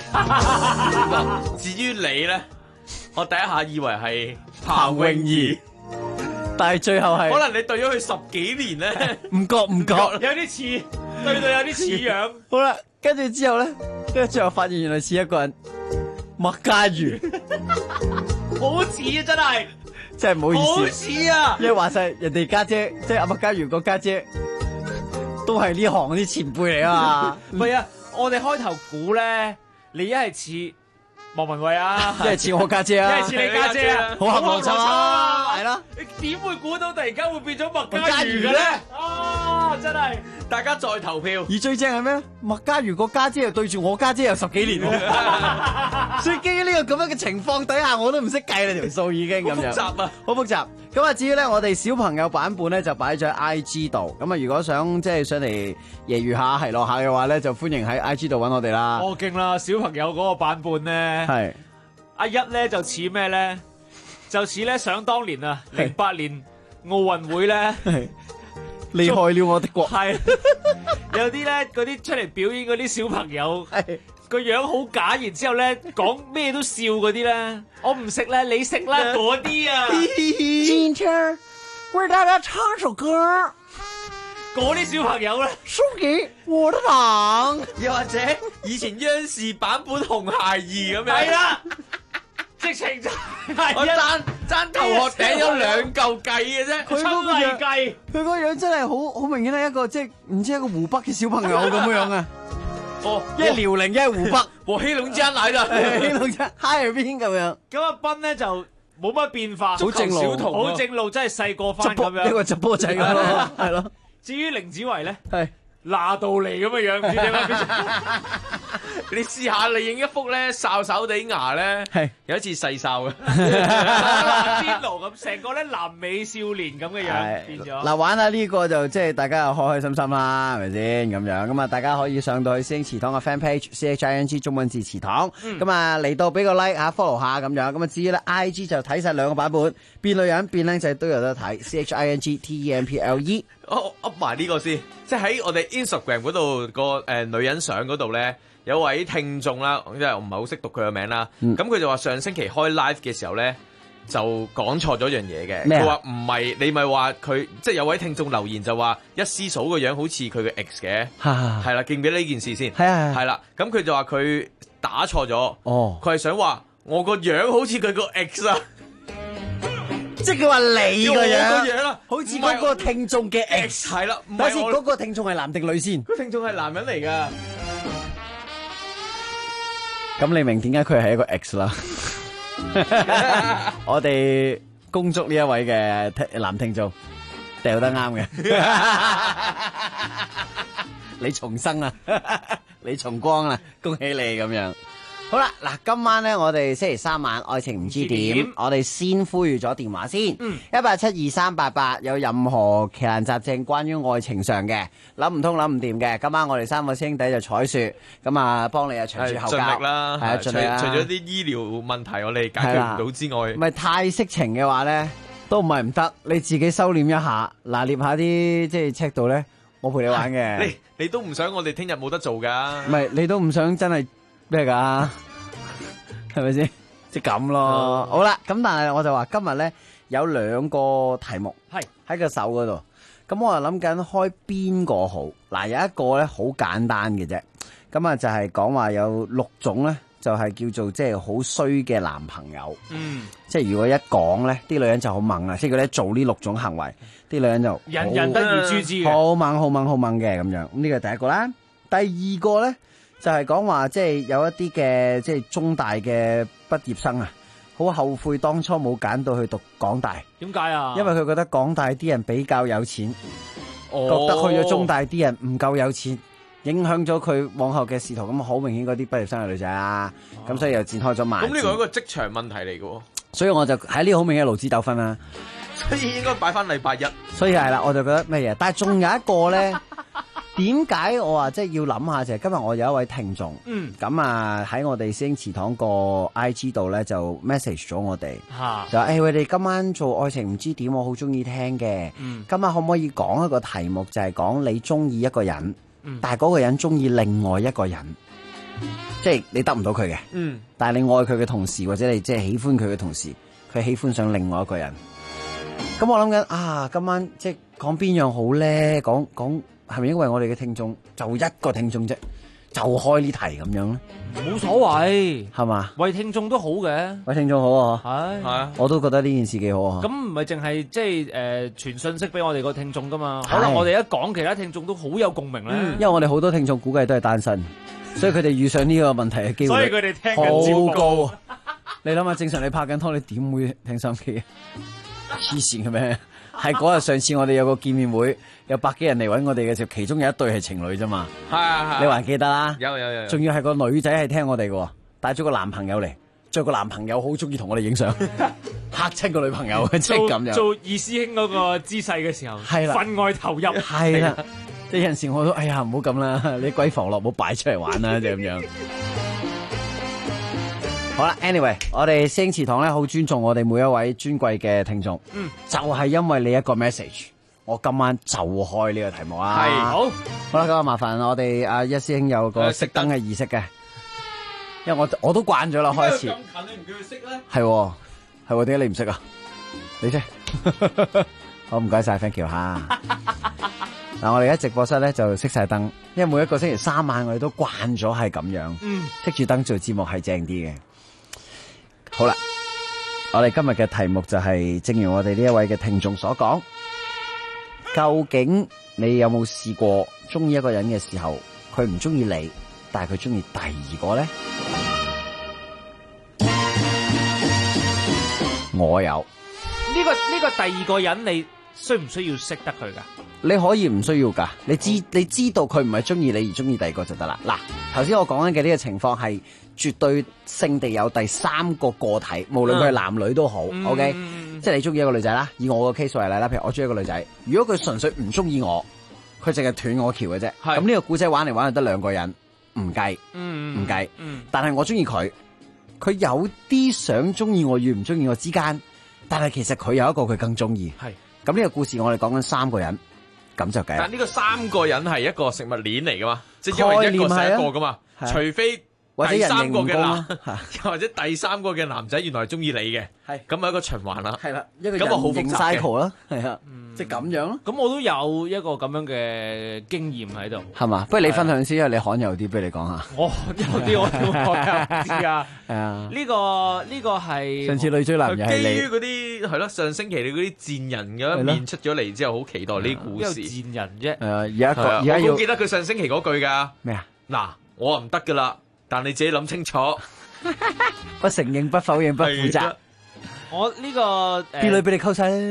至於你咧，我第一下以為係彭詠儀， 但係最後係可能你對咗佢10幾年咧， 唔覺， 有啲似，對到有啲似樣。 好啦，跟住之後咧，跟住最後發現原來似一個人，麥嘉瑜， 好似啊，真係， 真係唔好意思， 好似啊， 因為話晒人哋家姐，即係阿麥嘉瑜個家姐。都係呢行啲前輩嚟啊嘛， 唔係啊！我哋開頭估咧，你一係似莫文蔚啊， 一係似我家姐啊， 一係似你家姐啊， 好合邏輯啊，係啦。 你點會估到突然間會變咗麥嘉瑜嘅咧？啊，真係！ 大家再投票。 而最正係咩咧？麥嘉瑜個家姐又對住我家姐有10幾年，所以基於呢個咁樣嘅情況底下，我都唔識計你條數已經咁樣。 複雜啊， 好複雜。咁啊，至於咧，我哋小朋友版本咧就擺咗喺 IG 度。咁啊，如果想即係上嚟揶揄下、奚落下嘅話咧，就歡迎喺 IG 度揾我哋啦。 我勁啦！小朋友嗰個版本咧， 係阿一咧就似咩咧？就似咧想當年啊，08年奧運會咧， 厲害了我的國。 係有啲咧嗰啲出嚟表演嗰啲小朋友。個樣好假，然之後咧講咩都笑嗰啲咧，我唔食咧，你食啦嗰啲啊！ 今天為大家唱首歌， 嗰啲小朋友咧， 送給我的糖， 又或者以前央視版本紅孩兒咁樣， 係啦，直情就係我爭頭殼頂有2嚿計嘅啫， 佢嗰個樣，佢個樣真係好明顯係一個即係唔知一個湖北嘅小朋友咁樣啊！ 哦， 一係遼寧，一係湖北， 和黑龍江嚟啦， 黑龍江哈爾濱咁樣。 咁阿斌咧就冇乜變化， 好正路， 好正路，真係細個翻咁樣。 呢個直播仔咁咯，係咯。 至於凌子維咧， 係拿道嚟咁嘅樣，唔知點解。 你試下你影一幅咧，哨哨地牙咧， 係有一次細哨嘅， 天奴咁，成個咧南美少年咁嘅樣變咗。 嗱，玩下呢個就即係大家又開開心心啦，係咪先咁樣？咁啊，大家可以上到去師兄祠堂嘅 fan page CHING 中文字祠堂，咁啊嚟到俾個 like 啊 follow 下咁樣。咁啊至於咧 IG 就睇晒2個版本，變女人變靚仔都有得睇 CHING TEMPLE。 我噏埋呢個先，即係喺我哋 Instagram 嗰度個女人相嗰度咧。有位聽眾啦，因為我唔係好識讀佢嘅名啦，咁佢就話上星期開 live 嘅時候咧，就講錯咗樣嘢嘅。佢話唔係，你咪話佢，即係有位聽眾留言就話一師嫂個樣好似佢嘅 ex 嘅，係啦，記唔記得呢件事先？係啦，咁佢就話佢打錯咗，佢係想話我個樣好似佢個 ex 啊， 即係佢話你個樣啦， 好似嗰個聽眾嘅 ex 係啦， 等先，嗰個聽眾係男定女先？ 個聽眾係男人嚟㗎。 咁你明點解佢係一個 X 啦？我哋恭祝呢一位嘅男聽眾掉得啱嘅，你重生啦，你重光啦，恭喜你咁樣。好啦，嗱，今晚咧，我哋星期3晚愛情唔知點，我哋先呼籲咗電話先，1872388，有任何奇難雜症關於愛情上嘅，諗唔通諗唔掂嘅，今晚我哋3個師兄弟就採說，咁啊幫你啊長處後教， 盡力啦， 係啊盡力啦， 除咗啲醫療問題我哋解決唔到之外， 唔係太色情嘅話咧，都唔係唔得，你自己收斂一下，拿捏下啲即係尺度咧。 我陪你玩嘅。 你都唔想我哋聽日冇得做㗎？ 唔係，你都唔想真係咩㗎？係咪先？即係咁咯。好啦，咁但係我就話今日咧有2個題目喺個手嗰度，咁我就諗緊開邊個好。嗱，有一個咧好簡單嘅啫，咁啊就係講話有6種咧。就係叫做即係好衰嘅男朋友，即係如果一講咧，啲女人就好猛啦，即係佢哋做呢6種行為，啲女人就人人得而誅之嘅， 好猛嘅咁樣。咁呢個第一個啦，第二個咧就係講話即係有一啲嘅即係中大嘅畢業生啊，好後悔當初冇揀到去讀港大。 點解啊？ 因為佢覺得港大啲人比較有錢，覺得去咗中大啲人唔夠有錢。影響咗佢往後嘅仕途，咁好明顯嗰啲畢業生係女仔啊，咁所以又展開咗罵戰。 咁呢個係一個職場問題嚟嘅喎， 所以我就喺呢個好明顯嘅勞資糾紛啦。 所以應該擺翻禮拜一。 所以係啦，我就覺得咩嘢？但係仲有一個咧，點解我話即係要諗下就係今日我有一位聽眾，咁啊喺我哋師兄祠堂個 IG 度咧就 message 咗我哋，就話喂，你今晚做愛情唔知點，我好中意聽嘅，今晚可唔可以講一個題目就係講你中意一個人？但係嗰個人中意另外一個人，即係你得唔到佢嘅，但係你愛佢嘅同時，或者你即係喜歡佢嘅同時，佢喜歡上另外一個人。咁我諗緊啊，今晚即係講邊樣好咧？講係咪因為我哋嘅聽眾就一個聽眾啫，就開呢題咁樣咧？ 冇所謂， 係嘛？ 為聽眾都好嘅， 為聽眾好啊！ 係啊， 我都覺得呢件事幾好啊！ 咁唔係淨係即係傳信息俾我哋個聽眾噶嘛？可能我哋一講，其他聽眾都好有共鳴咧。 因為我哋好多聽眾估計都係單身，所以佢哋遇上呢個問題嘅機會， 所以佢哋聽緊好高。你諗下，正常你拍緊拖，你點會聽收音機啊？黐線嘅咩？係嗰日上次我哋有個見面會，有100幾人嚟搵我哋嘅時候，其中有一對係情侶啫嘛。係，你還記得啦？有。仲要係個女仔係聽我哋嘅，帶咗個男朋友嚟，最後個男朋友好中意同我哋影相，嚇親個女朋友，即係咁樣。做二師兄嗰個姿勢嘅時候， 係啦， 分外投入。 係啦，即係有陣時我都哎呀唔好咁啦，你閨房樂唔好擺出嚟玩啦，就咁樣。好啦 ，anyway， 我哋師兄祠堂咧好尊重我哋每一位尊貴嘅聽眾，就係因為你一個 message， 我今晚就開呢個題目啊。係好啦，咁啊麻煩我哋阿一師兄有個熄燈嘅儀式嘅，因為我都慣咗啦，開始。咁近你唔叫佢熄咧？係，點解你唔熄啊？你熄。好，唔該晒 ，thank you 吓。嗱，我哋而家直播室咧就熄晒燈，因為每一個星期3晚我哋都慣咗係咁樣，熄住燈做節目係正啲嘅。好啦，我哋今日嘅題目就係，正如我哋呢一位嘅聽眾所講，究竟你有冇試過中意一個人嘅時候，佢唔中意你，但係佢中意第二個咧？我有。 呢個第二個人，你需唔需要識得佢噶？ 你可以唔需要噶，你知道佢唔係中意你而中意第二個就得啦。嗱，頭先我講緊嘅呢個情況係絕對性地有第3個個體，無論佢係男女都好。OK， 即係你中意一個女仔啦，以我個 case 為例啦，譬如我中意一個女仔，如果佢純粹唔中意我，佢淨係斷我橋嘅啫。咁呢個古仔玩嚟玩去得2個人，唔計，唔計。但係我中意佢，佢有啲想中意我與唔中意我之間，但係其實佢有一個佢更中意。係咁呢個故事我哋講緊3個人。咁就計。但呢個3個人係一個食物鏈嚟噶嘛，即係因為一個食一個噶嘛，除非第3個嘅男，或者第3個嘅男仔原來係中意你嘅，係咁係一個循環啦。係啦，一個咁啊好複雜嘅啦， 係啊，即係咁樣咯。 咁我都有一個咁樣嘅經驗喺度， 係嘛？不如你分享先，因為你罕有啲，不如你講下。 我有啲我唔知啊。係啊，呢個係上次女追男又係你。 基於嗰啲係咯，上星期你嗰啲賤人嘅一面出咗嚟之後，好期待呢啲故事。 邊有賤人啫？ 而家我好記得佢上星期嗰句噶。 咩啊？ 嗱，我話唔得噶啦。但你自己諗清楚， 不承認、不否認、不負責。 我呢個啲女俾你溝晒啦，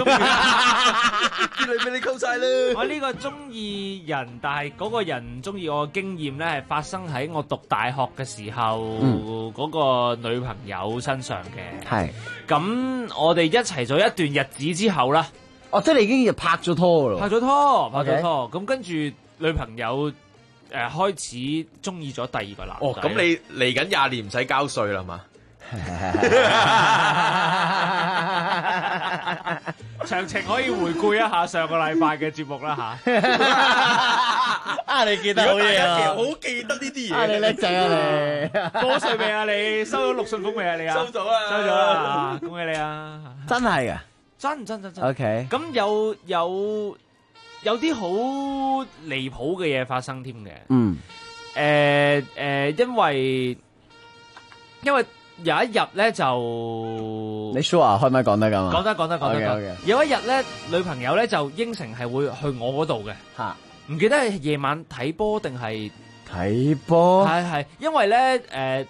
啲女俾你溝晒啦。 我呢個中意人，但係嗰個人唔中意我嘅經驗咧，係發生喺我讀大學嘅時候嗰個女朋友身上嘅。係咁，我哋一齊咗一段日子之後啦。 哦，即係你已經拍咗拖咯？ 拍咗拖。咁跟住女朋友。開始中意咗第2個男仔。 哦，咁你嚟緊20年唔使交稅啦嘛？ 詳情可以回顧一下上個禮拜嘅節目啦嚇。 啊，你記得好嘢啊！ 好記得呢啲嘢。 啊，你叻仔啊你！ 過歲未啊你？收咗錄信封未啊你啊？ 收咗啦， 收咗啦，恭喜你啊！ 真係㗎， 真。 OK。 咁有啲好離譜嘅嘢發生添嘅。 嗯。 因為有一日咧就你 sure 啊？開咪講得㗎嘛？ 講得。 Okay. 有一日咧，女朋友咧就應承係會去我嗰度嘅。 嚇，唔記得係夜晚睇波定係睇波？ 係，因為咧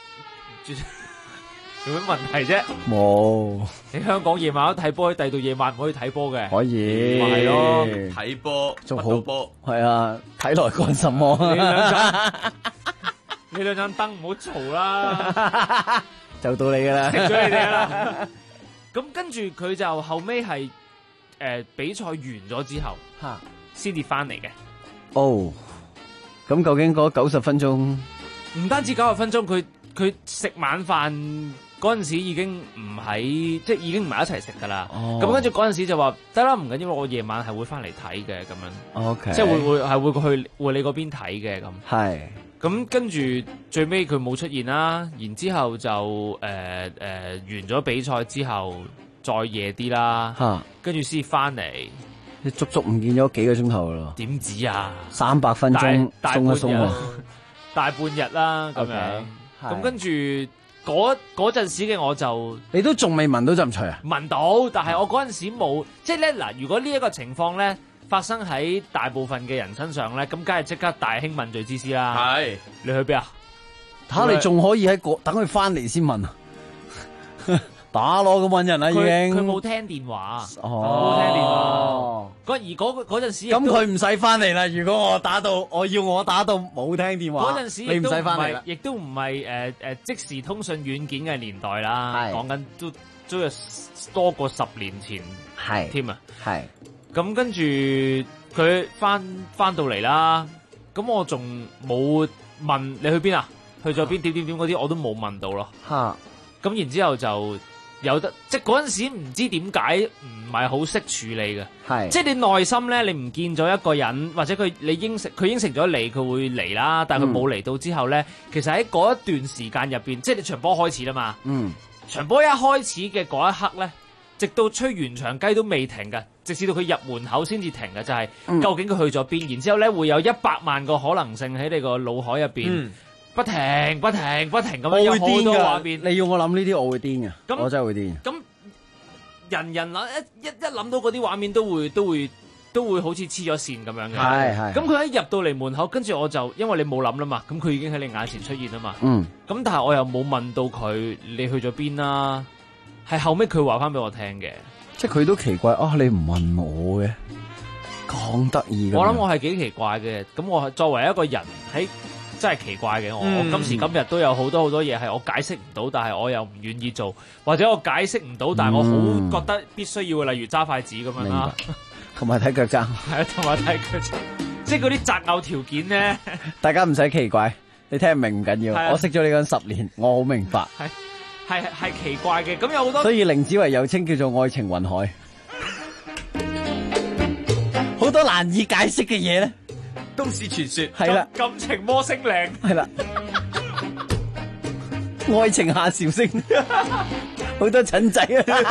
有咩問題啫？ 冇。 你香港夜晚都睇波，第二度夜晚唔可以睇波嘅。 可以。 咪係咯， 睇波仲好波。係啊，睇來幹什麼？ 你兩盞燈唔好嘈啦， 就到你㗎啦， 食咗你哋啦。咁跟住佢就後尾係比賽完咗之後先至翻嚟嘅。 哦，咁究竟嗰90分鐘？ 唔單止90分鐘，佢食晚飯嗰陣時已經唔喺，即係已經唔係一齊食㗎啦。咁跟住嗰陣時就話得啦，唔緊要，我夜晚係會翻嚟睇嘅咁樣。 OK， 即係會去你嗰邊睇嘅咁。係。咁跟住最尾佢冇出現啦，然之後就完咗比賽之後再夜啲啦，跟住先翻嚟， 你足足唔見咗幾個鐘頭咯？ 點止啊 ？300分鐘，鬆一鬆啊！ 大半日啦咁樣，咁跟住嗰陣時嘅我就， 你都仲未聞到陣除啊？ 聞到，但係我嗰陣時冇，即係咧嗱，如果呢一個情況咧發生喺大部分嘅人身上咧，咁梗係即刻大興問罪之師啦。係，你去邊啊？ 你仲可以等佢翻嚟先問啊？打攞咁搵人啦，已經。 佢冇聽電話，冇聽電話。嗰陣時， 咁佢唔使翻嚟啦。如果我打到冇聽電話， 嗰陣時你唔使翻嚟啦。 亦都唔係即時通訊軟件嘅年代啦。講緊都有多過10年前，係添啊。係。咁跟住佢翻到嚟啦，咁我仲冇問你去邊啊？去咗邊？點嗰啲我都冇問到咯。嚇！咁然之後就有得，即係嗰陣時唔知點解唔係好識處理嘅。係，即係你內心咧，你唔見咗一個人，或者佢應承咗你，佢會嚟啦，但係佢冇嚟到之後咧，其實喺嗰一段時間入邊，即係你場波開始啦嘛。嗯。場波一開始嘅嗰一刻咧，直到吹完場雞都未停嘅。直至到佢入門口先至停嘅，就係究竟佢去咗邊？然之後咧會有100萬個可能性喺你個腦海入邊，不停咁樣有好多畫面。 你要我諗呢啲，我會癲嘅，我真係會癲。 咁人諗一諗到嗰啲畫面都會好似黐咗線咁樣嘅。係。咁佢一入到嚟門口，跟住我就因為你冇諗啦嘛，咁佢已經喺你眼前出現啊嘛。嗯。咁但係我又冇問到佢你去咗邊啦，係後尾佢話翻俾我聽嘅。 即係佢都奇怪啊！你唔問我嘅，咁得意。 我諗我係幾奇怪嘅。咁我作為一個人喺真係奇怪嘅。我今時今日都有好多嘢係我解釋唔到，但係我又唔願意做，或者我解釋唔到，但係我好覺得必須要，例如揸筷子咁樣啦， 同埋睇腳踭。 係啊，同埋睇腳踭，即係嗰啲擇偶條件咧。 大家唔使奇怪，你聽唔明唔緊要。我識咗你嗰10年，我好明白。 係奇怪嘅，咁有好多， 所以凌子維有稱叫做愛情雲海，好多難以解釋嘅嘢咧， 都市傳說係啦， 感情魔星嶺係啦，愛情下兆星，好多陳仔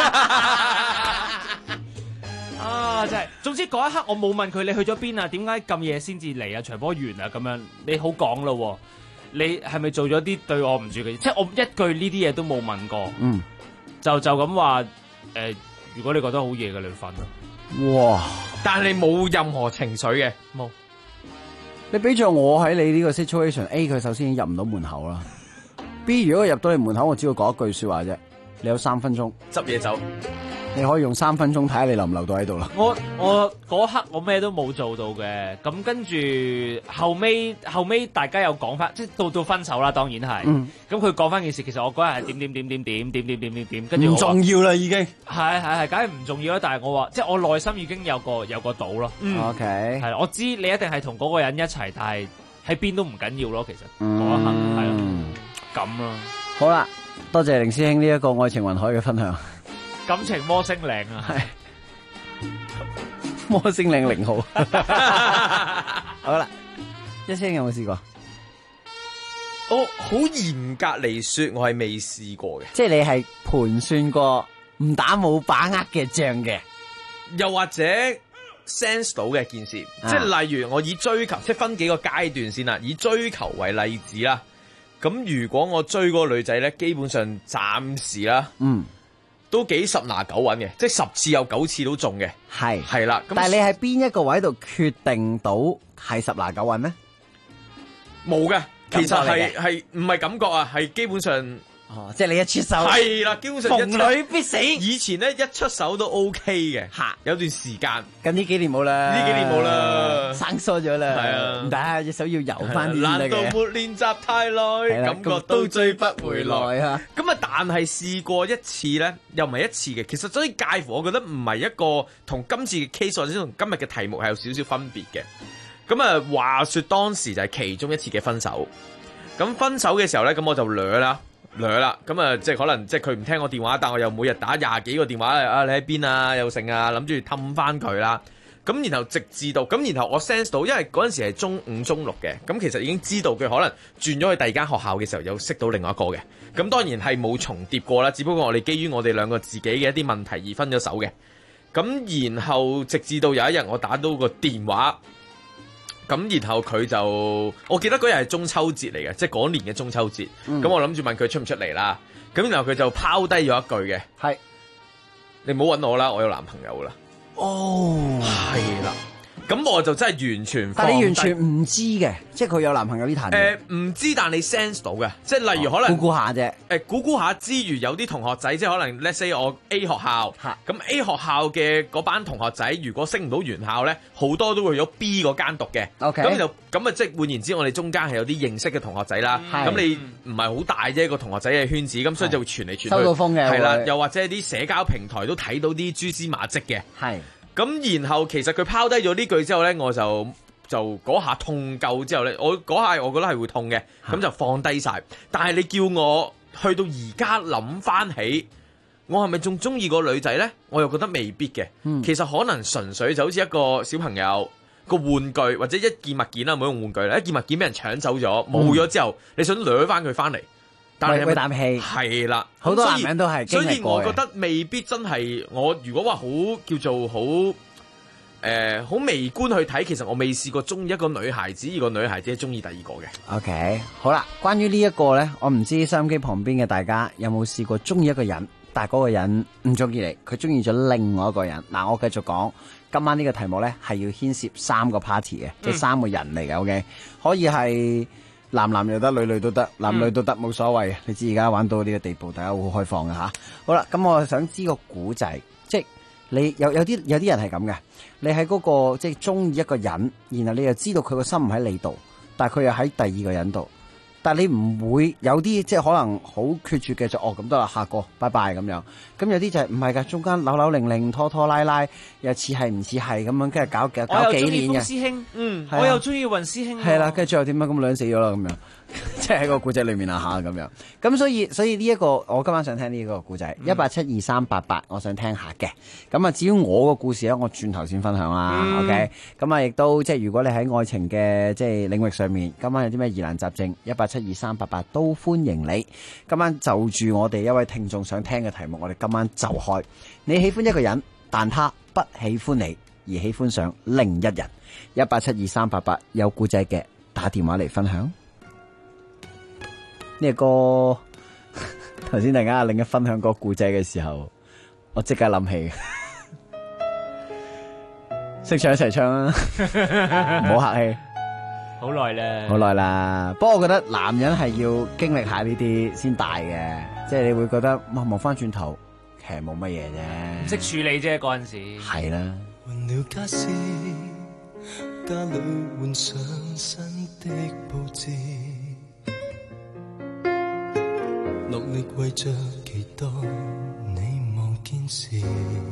啊！真係，總之嗰一刻我冇問佢你去咗邊啊？點解咁夜先至嚟啊？場波完啊？咁樣你好講咯。你係咪做咗啲對我唔住嘅嘢？即係我一句呢啲嘢都冇問過，就咁話如果你覺得好夜嘅，你瞓啦。 哇！ 但係你冇任何情緒嘅， 冇。 你比著我喺你呢個 situation，A 佢首先入唔到門口啦，B 如果入到你門口，我只要講一句說話啫，你有3分鐘執嘢走。 你可以用3分鐘睇下你留唔留到喺度啦。 我嗰刻我咩都冇做到嘅，咁跟住後尾大家又講翻，即係到分手啦，當然係。咁佢講翻件事，其實我嗰日係點，跟住唔重要啦，已經係，梗係唔重要啦。但係我話，即係我內心已經有個島咯。 OK， 係我知你一定係同嗰個人一齊，但係喺邊都唔緊要咯。其實嗰一刻係咯，咁咯。 好啦，多謝凌師兄呢一個愛情雲海嘅分享。 感情摩星嶺啊， 摩星嶺0號。好啦，一星有冇試過？ 我好嚴格嚟說，我係未試過嘅。 即係你係盤算過唔打冇把握嘅仗嘅， 又或者 sense 到嘅件事，即係例如我以追求，即係分幾個階段先啦。以追求為例子啦，咁如果我追嗰個女仔咧，基本上暫時啦，都幾十拿九穩嘅，即係10次有9次都中嘅，係啦。 但係你喺邊一個位度決定到係10拿9穩咧？ 冇嘅。其實係唔係感覺啊？係基本上， 即係你一出手係啦，基本上逢女必死。 以前咧一出手都 OK 嘅，有段時間。 近呢幾年冇啦， 呢幾年冇啦， 生疏咗啦。係啊， 唔得，隻手要游翻啲先得嘅。 難道沒練習太耐，感覺都追不回來啊？咁啊，但係試過一次咧，又唔係一次嘅。其實所以介乎，我覺得唔係一個同今次嘅 case 或者同今日嘅題目係有少少分別嘅。咁啊，話說當時就係其中一次嘅分手。咁分手嘅時候咧，咁我就掠啦。咁啊，即係可能即係佢唔聽我電話，但我又每日打20幾個電話啊，你喺邊啊？又剩啊，諗住氹翻佢啦。咁然後直至到咁，然後我 sense 到，因為嗰陣時係中5、中6嘅，咁其實已經知道佢可能轉咗去第二間學校嘅時候，有識到另外一個嘅。咁當然係冇重疊過啦，只不過我哋基於我哋兩個自己嘅一啲問題而分咗手嘅。咁然後直至到有一日我打到個電話。咁然後佢就，我記得嗰日係中秋節嚟嘅，即係嗰年嘅中秋節。咁我諗住問佢出唔出嚟啦。咁然後佢就拋低咗一句嘅，係你唔好揾我啦，我有男朋友啦。哦，係啦。咁我就真係完全放低，但你完全唔知嘅，即係佢有男朋友呢壇嘢。 唔知，但你 sense 到嘅，即係例如可能估估下啫。 估估下之餘，有啲同學仔，即係可能 let's say 我 A 學校，咁 A 學校嘅嗰班同學仔，如果升唔到原校咧，好多都會去咗 B 嗰間讀嘅。OK，咁啊，即係換言之，我哋中間係有啲認識嘅同學仔啦。咁你唔係好大啫，個同學仔嘅圈子，咁所以就會傳嚟傳去。 收到風嘅， 係啦，又或者啲社交平台都睇到啲蛛絲馬跡嘅。係。咁然後其實佢拋低咗呢句之後咧，我就嗰下痛夠之後咧，我嗰下我覺得係會痛嘅，咁就放低晒。但係你叫我去到而家諗翻起，我係咪仲中意個女仔咧？我又覺得未必嘅。其實可能純粹就好似一個小朋友個玩具或者一件物件啦，唔好用玩具啦，一件物件俾人搶走咗，冇咗之後，你想掠翻佢翻嚟，但係啖氣係啦，好多男人都係經歷過嘅。所以我覺得未必真係我如果話好叫做好好微觀去睇，其實我未試過中意一個女孩子，而個女孩子係中意第二個嘅。 OK， 好啦，關於呢一個咧，我唔知收音機旁邊嘅大家有冇試過中意一個人，但係嗰個人唔中意你，佢中意咗另外一個人。嗱，我繼續講，今晚呢個題目咧係要牽涉3個 party 嘅，即係3個人嚟嘅。OK， 可以係男又得，女都得，男女都得，冇所謂。你知而家玩到呢個地步，大家好開放嘅吓。好啦，咁我想知個古仔，即係你有啲人係咁嘅，你喺嗰個即係中意一個人，然後你又知道佢個心唔喺你度，但係佢又喺第二個人度，但係你唔會有啲即係可能好決絕嘅就咁得啦，下個拜拜咁樣。咁有啲就係唔係㗎，中間扭扭擰擰拖拖拉拉，又似係唔似係咁樣，跟住搞幾年嘅。 師兄，我又中意雲師兄。 係啦，跟住最後點解咁兩死咗啦咁樣，即係喺個故仔裏面啊吓咁樣。咁所以呢一個我今晚想聽呢個故仔，1872388，我想聽下嘅。咁啊，至於我個故事咧，我轉頭先分享啦。OK， 咁啊，亦都即係如果你喺愛情嘅即係領域上面，今晚有啲咩疑難雜症，1872388都歡迎你。今晚就住我哋一位聽眾想聽嘅題目，我哋今晚就開。你喜歡一個人，但他不喜歡你，而喜歡上另一人。1872388有故仔嘅打電話嚟分享。呢個歌頭先大家阿令一分享個故仔嘅時候，我即刻諗起，識唱一齊唱啊！唔好客氣， 好耐啦， 好耐啦。不過我覺得男人係要經歷下呢啲先大嘅，即係你會覺得望翻轉頭，其實冇乜嘢啫， 唔識處理啫嗰陣時。 係啦。 換了家私，家裏換上新的佈置，落力為着期待你望見時，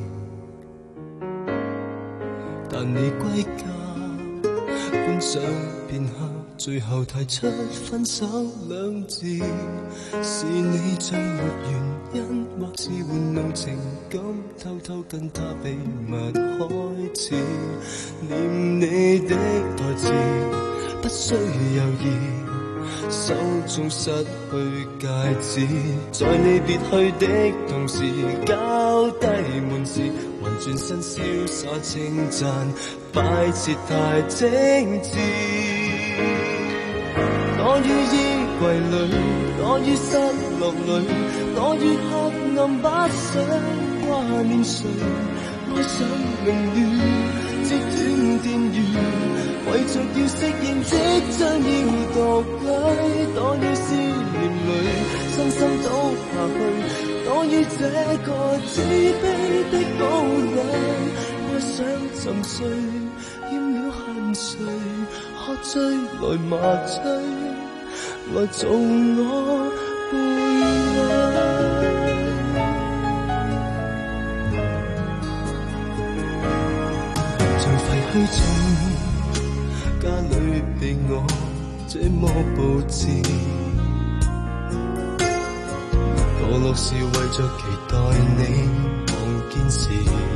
但你歸家觀賞片刻，最後提出分手兩字，是你像沒原因或或是玩弄情感，偷偷跟他秘密開始念你的台詞，不需猶豫，手中失去戒指，在你別去的同時，交低門匙，還轉身瀟灑稱讚，擺設太精緻。躲於衣櫃裏，躲於失落裏，躲於黑暗，不想掛念誰，愛上凌亂，即斷電源，為着要適應即將要獨居，躲於思念裏，身心倒下去，躲於這個自卑的堡壘，愛上沉睡，厭了酣睡，喝醉來麻醉，來做我伴侶。像廢墟中家裏被我這麼佈置，墮落是為着期待你望見時，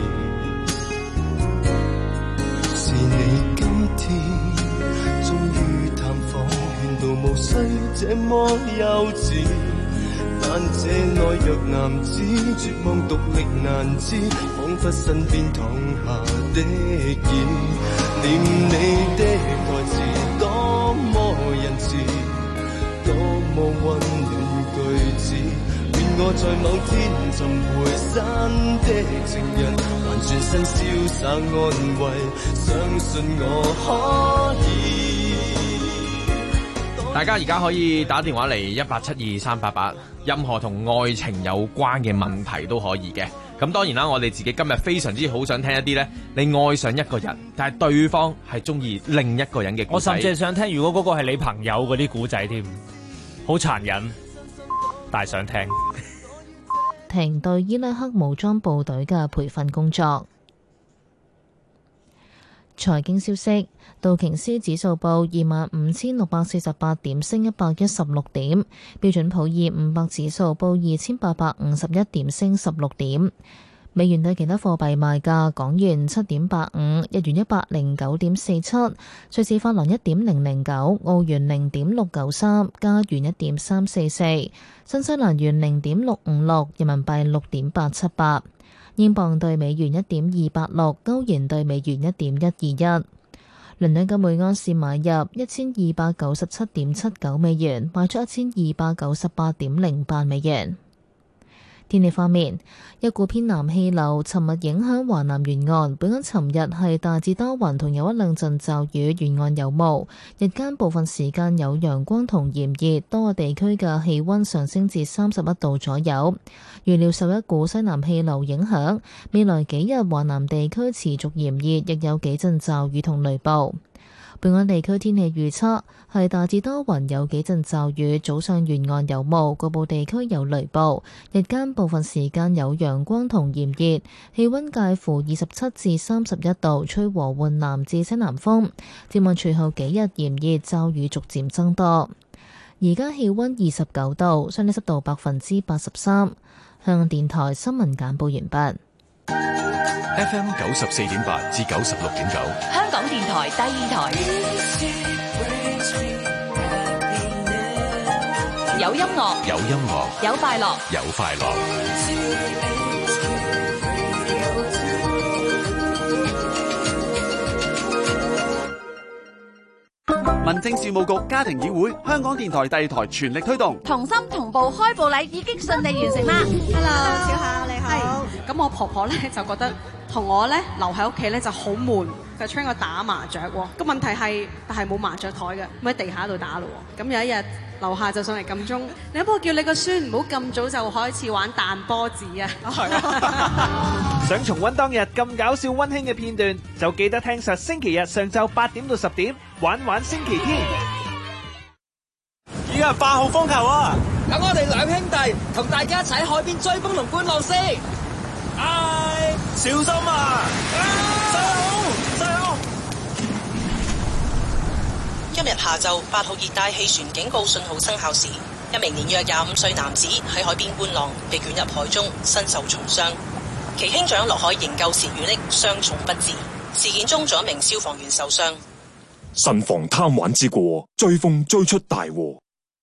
是你今天終於探訪，勸導無需這麼幼稚，但這內弱男子絕望獨力難支，彷彿身邊躺下的椅，念你的台詞多麼仁慈，多麼溫暖句子，願我在某天尋回新的情人，還轉身瀟灑安慰，相信我可以。 大家而家可以打電話嚟1872388，任何同愛情有關嘅問題都可以嘅。咁當然啦，我哋自己今日非常之好想聽一啲呢，你愛上一個人，但係對方係中意另一個人嘅故仔。 我甚至係想聽，如果嗰個係你朋友嗰啲故仔添，好殘忍，但係想聽。 停對伊拉克武裝部隊嘅培訓工作。財經消息，道瓊斯指數報25,648點，升116點；標準普爾500指數報2,851點，升16點。美元對其他貨幣賣價：港元7.85，日元109.47，瑞士法郎1.009，澳元0.693，加元1.344，新西蘭元0.656，人民幣6.878。英鎊對美元1.286，歐元對美元1.121。倫敦金每盎司買入1297.79美元，賣出1298.08美元。天氣方面，一股偏南氣流尋日影響華南沿岸，本港尋日係大致多雲同有一兩陣驟雨，沿岸有霧。日間部分時間有陽光同炎熱，多個地區嘅氣溫上升至31度左右。預料受一股西南氣流影響，未來幾日華南地區持續炎熱，亦有幾陣驟雨同雷暴。本港地區天氣預測係大致多雲，有幾陣驟雨，早上沿岸有霧，局部地區有雷暴。日間部分時間有陽光同炎熱，氣溫介乎27至31度，吹和緩南至西南風。展望隨後幾日炎熱，驟雨逐漸增多。而家氣溫29度，相對濕度83%。香港電台新聞簡報完畢。 FM 94.8至96.9， 香港電台第二台，有音樂， 有音樂， 有快樂， 有快樂。 民政事務局家庭議會，香港電台第二台全力推動同心同步開步禮已經順利完成啦。Hello， 小夏你好。 咁我婆婆咧就覺得同我咧留喺屋企咧就好悶，佢 train 我打麻雀喎。個問題係，但係冇麻雀台嘅，咁喺地下度打咯。咁有一日樓下就上嚟撳鐘，你有冇叫你個孫唔好咁早就開始玩彈波子啊？ 想重溫當日咁搞笑溫馨嘅片段，就記得聽實星期日上晝8點到10點，玩星期天。 依家係8號風球啊！ 咁我哋兩兄弟同大家一齊喺海邊追風同觀浪先。 小心啊！細佬！ 今日下晝8號熱帶氣旋警告信號生效時， 一名年約25歲男子喺海邊觀浪，被捲入海中，身受重傷。其兄長落海營救時遇溺，傷重不治。事件中仲有一名消防員受傷。 慎防貪玩之過，追風追出大禍。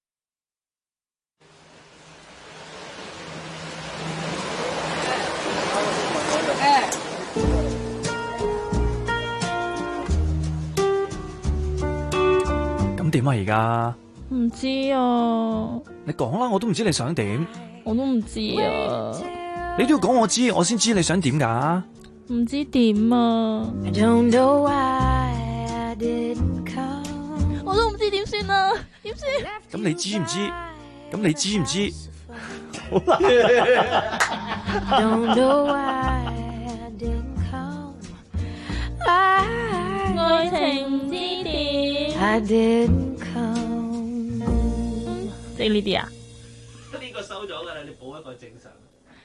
咁點啊？而家唔知啊， 你講啦，我都唔知你想點。 我都唔知啊。 你都要講我知，我先知你想點㗎。 唔知點啊。我都唔知點算啊，點算？ 咁你知唔知？咁你知唔知？好愛情唔知點。即係呢啲啊？ 呢個收咗㗎啦，你補一個正常。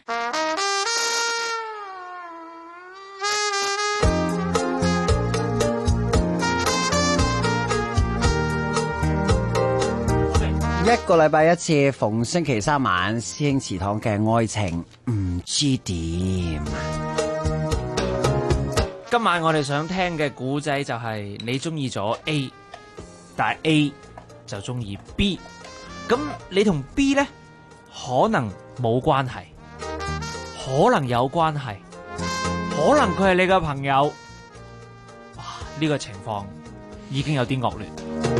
一個禮拜一次，逢星期三晚，師兄祠堂嘅愛情唔知點。 今晚我哋想聽嘅古仔就係你中意咗 A， 但係 A 就中意 B， 咁你同 B 呢，可能冇關係，可能有關係，可能佢係你嘅朋友。哇！呢個情況已經有啲惡劣。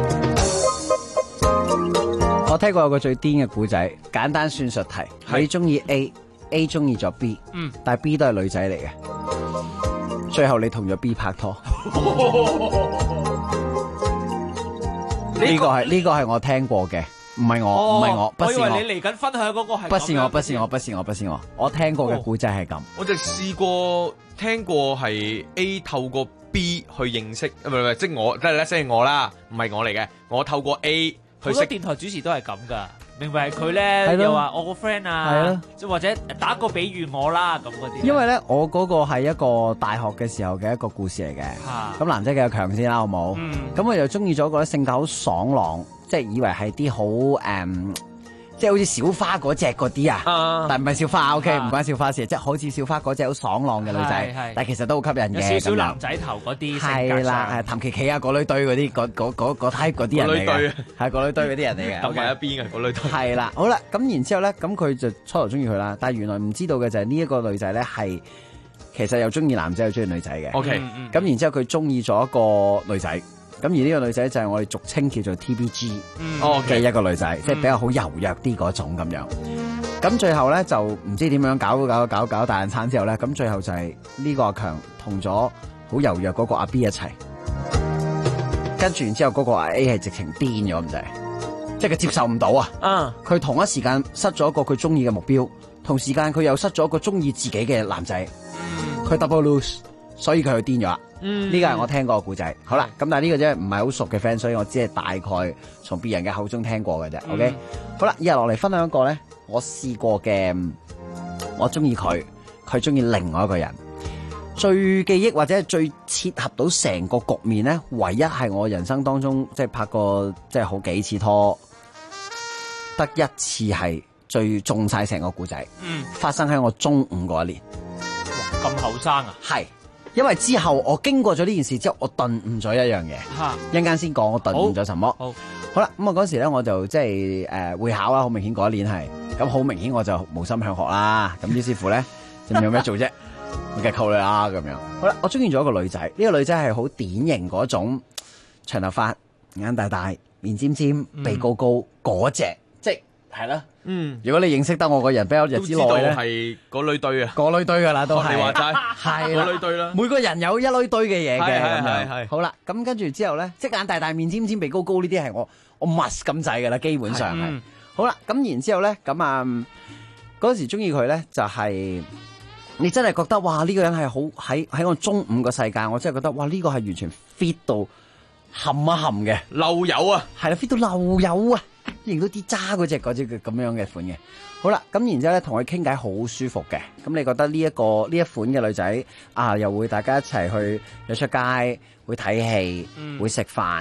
我聽過有個最癲嘅故仔，簡單算術題，你中意 A 中意咗 B， 但係 B 都係女仔嚟嘅，最後你同咗 B 拍拖。呢個係我聽過嘅，唔係我，唔係我，不是我。 我以為你嚟緊分享嗰個係。不是我， 我聽過嘅故仔係咁。 我就試過聽過係 A 透過 B 去認識，唔係即係我，即係我啦，唔係我嚟嘅，我透過 A。 好多電台主持都係咁噶，明白係佢咧又話我個 friend 啊，即或者打個比喻我啦咁嗰啲。 因為咧，我嗰個係一個大學嘅時候嘅一個故事嚟嘅。咁男仔嘅強先啦，好冇？咁我又中意咗個性格好爽朗，即係以為係啲好即係好似小花嗰隻嗰啲啊，但唔係小花 ，OK， 唔關小花事，即係好似小花嗰隻好爽朗嘅女仔，但係其實都好吸引嘅， 有少少男仔頭嗰啲， 係啦，係譚琪琪啊，嗰女堆嗰啲，嗰 type 嗰啲人嚟嘅，係嗰女堆嗰啲人嚟嘅， 揼埋一邊嘅嗰女堆。 係啦，好啦，咁然之後咧，咁佢就初頭中意佢啦，但係原來唔知道嘅就係呢一個女仔咧係其實又中意男仔又中意女仔嘅 ，OK， 咁然之後佢中意咗一個女仔。咁而呢個女仔就係我哋俗稱叫做 TBG 嘅一個女仔，即係比較好柔弱啲嗰種咁樣。咁最後咧就唔知點樣搞大爛餐之後咧，咁最後就係呢個阿強同咗好柔弱嗰個阿 B 一齊，跟住然之後嗰個阿 A 係直情癲咗咁滯，即係佢接受唔到啊！佢同一時間失咗一個佢中意嘅目標，同時間佢又失咗一個中意自己嘅男仔，佢 double lose， 所以佢就癲咗啦。呢個係我聽過嘅故仔，好啦，咁但係呢個真係唔係好熟嘅 friend，所以我只係大概從別人嘅口中聽過嘅啫。OK，好啦，以下落嚟分享一個咧，我試過嘅，我中意佢，佢中意另外一個人，最記憶或者係最切合到成個局面咧，唯一係我人生當中即係拍過即係好幾次拖，得一次係最中晒成個故仔，發生喺我中五嗰一年。 哇，咁後生啊？ 係。因為之後我經過咗呢件事之後，我頓悟咗一樣嘢。一陣間先講我頓悟咗什麼。好啦，咁我嗰時咧我就即係會考啦，好明顯嗰一年係，咁好明顯我就無心向學啦。咁於是乎咧，就有咩做啫？我梗係溝女啦咁樣。好啦，我中意咗一個女仔，呢個女仔係好典型嗰種長頭髮、眼大大、面尖尖、鼻高高嗰隻，即係係啦。如果你認識得我個人比較日子耐咧， 係嗰女堆啊， 嗰女堆噶啦，都係。 你話齋係嗰女堆啦。 每個人有一女堆嘅嘢嘅咁樣。 係。 好啦，咁跟住之後咧，即眼大大、面尖尖、鼻高高呢啲係我 must 咁滯噶啦，基本上係。好啦，咁然之後咧，咁嗰時中意佢咧，就係你真係覺得哇，呢個人係好喺我中五個世界，我真係覺得哇，呢個係完全 fit 到冚一冚嘅漏油啊， 係啦 fit 到漏油啊！認到啲渣嗰隻咁樣嘅款嘅，好啦，咁然之後咧同佢傾偈好舒服嘅，咁你覺得呢一款嘅女仔啊，又會大家一齊去出街，會睇戲，會食飯，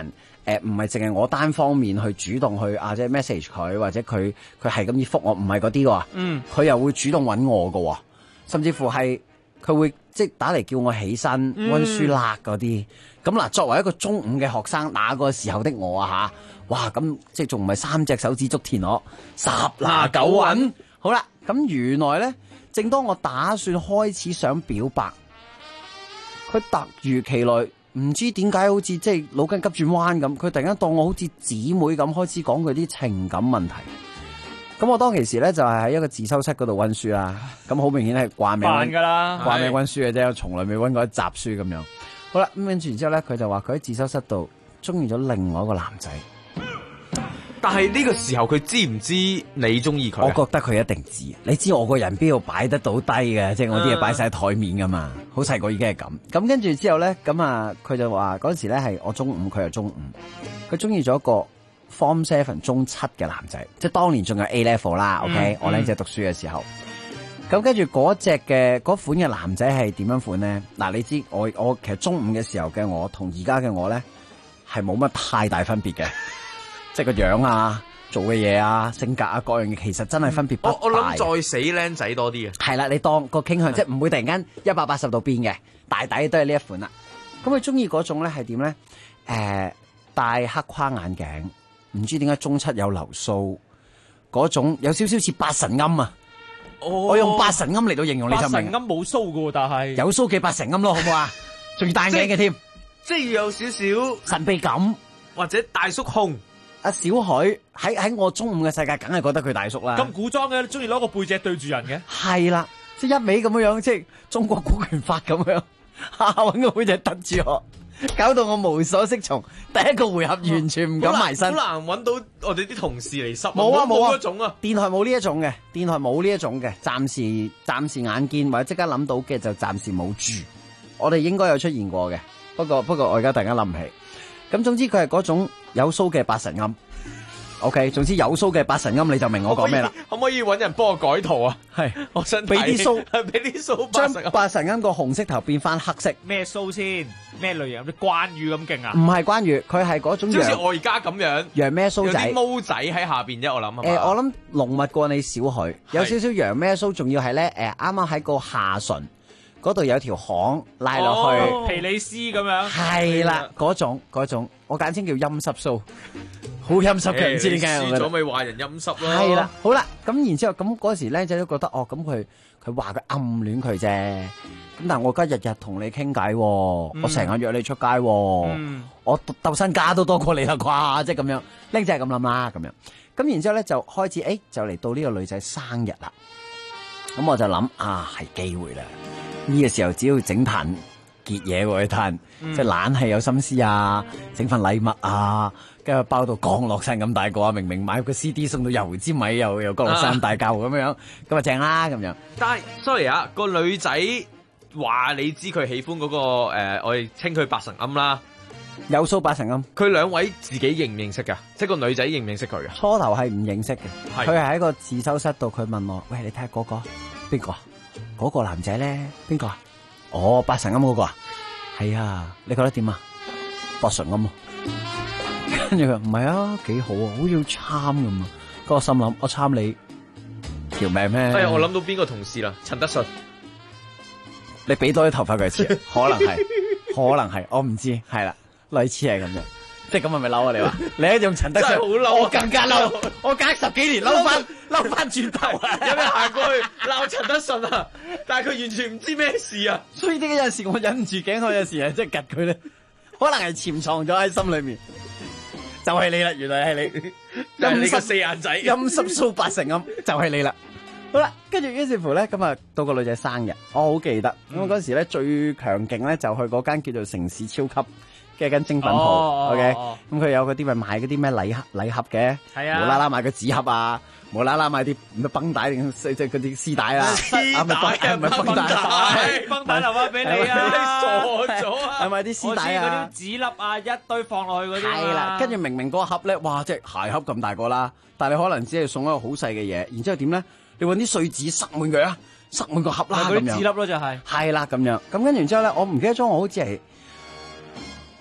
唔係淨係我單方面去主動去即係 message 佢，或者佢係咁意覆我，唔係嗰啲喎。佢又會主動揾我㗎喎，甚至乎係佢會即係打嚟叫我起身溫書啦嗰啲。咁嗱，作為一個中五嘅學生，那個時候的我啊嚇，哇咁即係仲唔係3隻手指足填我10拿9穩。好啦，咁原來咧，正當我打算開始想表白，佢突如其來，唔知點解好似即係腦筋急轉彎咁，佢突然間當我好似姊妹咁開始講佢啲情感問題。咁我當其時咧就係喺一個自修室嗰度溫書啦，咁好明顯係掛名㗎啦， 掛名溫書嘅啫，我從來未溫過一集書咁樣。好啦，咁跟住然之後咧，佢就話佢喺自修室度中意咗另外一個男仔。 但係呢個時候佢知唔知你中意佢？ 我覺得佢一定知。你知我個人邊度擺得到低嘅，即係我啲嘢擺晒喺台面噶嘛。好細個已經係咁。咁跟住之後咧，咁啊佢就話嗰陣時咧係我中五，佢又中五。佢中意咗一個 Form 7中7嘅男仔，即係當年仲有 A level 啦。OK，我靚仔讀書嘅時候。咁跟住嗰款嘅男仔係點樣款咧？嗱，你知我其實中五嘅時候嘅我同而家嘅我咧係冇乜太大分別嘅，即係個樣啊、做嘅嘢啊、性格啊各樣嘢，其實真係分別不大。 我諗再死僆仔多啲嘅。係啦，你當個傾向即係唔會突然間180度變嘅，大抵都係呢一款啦。咁佢中意嗰種咧係點咧？戴黑框眼鏡，唔知點解中7有留鬚嗰種，有少少似八神庵啊！我用八神庵嚟到形容你就明。 八神庵冇鬚噶，但係有鬚嘅八神庵咯，好唔好啊？仲要戴眼鏡嘅添， 即係要有少少神秘感， 或者大叔控。 阿小許喺我中五嘅世界，梗係覺得佢大叔啦。 咁古裝嘅，中意攞個背脊對住人嘅。 係啦，即係一味咁樣，即係中國古拳法咁樣，搵個背脊突住我。搞到我無所適從，第一個回合完全唔敢埋身， 好難揾到我哋啲同事嚟濕。 冇啊冇啊， 嗰種啊， 電台冇呢一種嘅，電台冇呢一種嘅，暫時眼見或者即刻諗到嘅就暫時冇住。我哋應該有出現過嘅，不過我而家突然間諗唔起。咁總之佢係嗰種有鬚嘅八神庵。OK， 總之有鬚嘅八神庵你就明我講咩啦。 可唔可以揾人幫我改圖啊？ 係， 我想俾啲鬚， 俾啲鬚， 將八神庵個紅色頭變翻黑色。 咩鬚先？咩類型？啲關羽咁勁啊？ 唔係關羽，佢係嗰種好似我而家咁樣， 羊咩鬚仔， 有啲毛仔喺下邊啫。我諗我諗濃密過你少許，有少少羊咩鬚，仲要係咧啱啱喺個下唇嗰度有條巷拉落去， 皮里斯咁樣。 係啦，嗰種，我簡稱叫陰濕鬚。好陰濕嘅，唔知點解。 輸咗咪話人陰濕咯。 係啦，好啦，咁然之後咁嗰時僆仔都覺得咁佢話佢暗戀佢啫。咁但係我而家日日同你傾偈，我成日約你出街，我鬥身家都多過你啦啩，即係咁樣。僆仔係咁諗啦，咁樣。咁然之後咧就開始，就嚟到呢個女仔生日啦。咁我就諗係機會啦。呢個時候只要整壇結嘢喎，壇即係懶係有心思啊，整份禮物啊。跟住包到降落傘咁大個啊！明明買個 CD 送到油尖米又降落傘咁大嚿咁樣，咁啊正啦咁樣。 但係 sorry 啊，個女仔話你知佢喜歡嗰個我哋稱佢八神庵啦， 有鬚八神庵。 佢兩位自己認唔認識㗎？即係個女仔認唔認識佢㗎？ 初頭係唔認識嘅，佢係喺個自修室度，佢問我：喂，你睇下嗰個邊個啊？嗰個男仔咧邊個啊？哦，八神庵嗰個啊？係啊，你覺得點啊？八神庵啊！跟住佢唔係啊，幾好啊，好似要參咁啊！嗰個心諗，我參你條命咩？ 我諗到邊個同事啦，陳德順， 你俾多啲頭髮佢似，可能係，我唔知，係啦，類似係咁樣，即係咁係咪嬲啊？你話你一用陳德順， 好嬲， 我更加嬲，我隔10幾年嬲翻轉頭啊！ 有咩行過去鬧陳德順啊？但係佢完全唔知咩事啊！ 所以呢個有陣時我忍唔住頸，我有陣時係即係夾佢咧，可能係潛藏咗喺心裏面。就係你啦，原來係你， 陰濕四眼仔， 陰濕鬚八神庵，就係你啦。好啦，跟住於是乎咧，咁啊到個女仔生日，我好記得。咁嗰時咧最強勁咧就去嗰間叫做城市超級嘅一間精品鋪。OK，咁佢有嗰啲咪買嗰啲咩禮盒嘅， 係啊， 無啦啦買個紙盒啊，無啦啦買啲咩繃帶定即係嗰啲絲帶啊， 唔係繃帶留翻俾你啊， 傻咗啊！ 係咪啲絲帶啊？ 嗰啲紙粒啊，一堆放落去嗰啲。 係啦，跟住明明嗰個盒咧，哇，即係鞋盒咁大個啦，但係你可能只係送一個好細嘅嘢，然之後點咧？你搵啲碎紙塞滿佢啊，塞滿個盒啦， 嗰啲紙粒咯就係。 係啦，咁樣，咁跟住之後咧，我唔記得咗，我好似係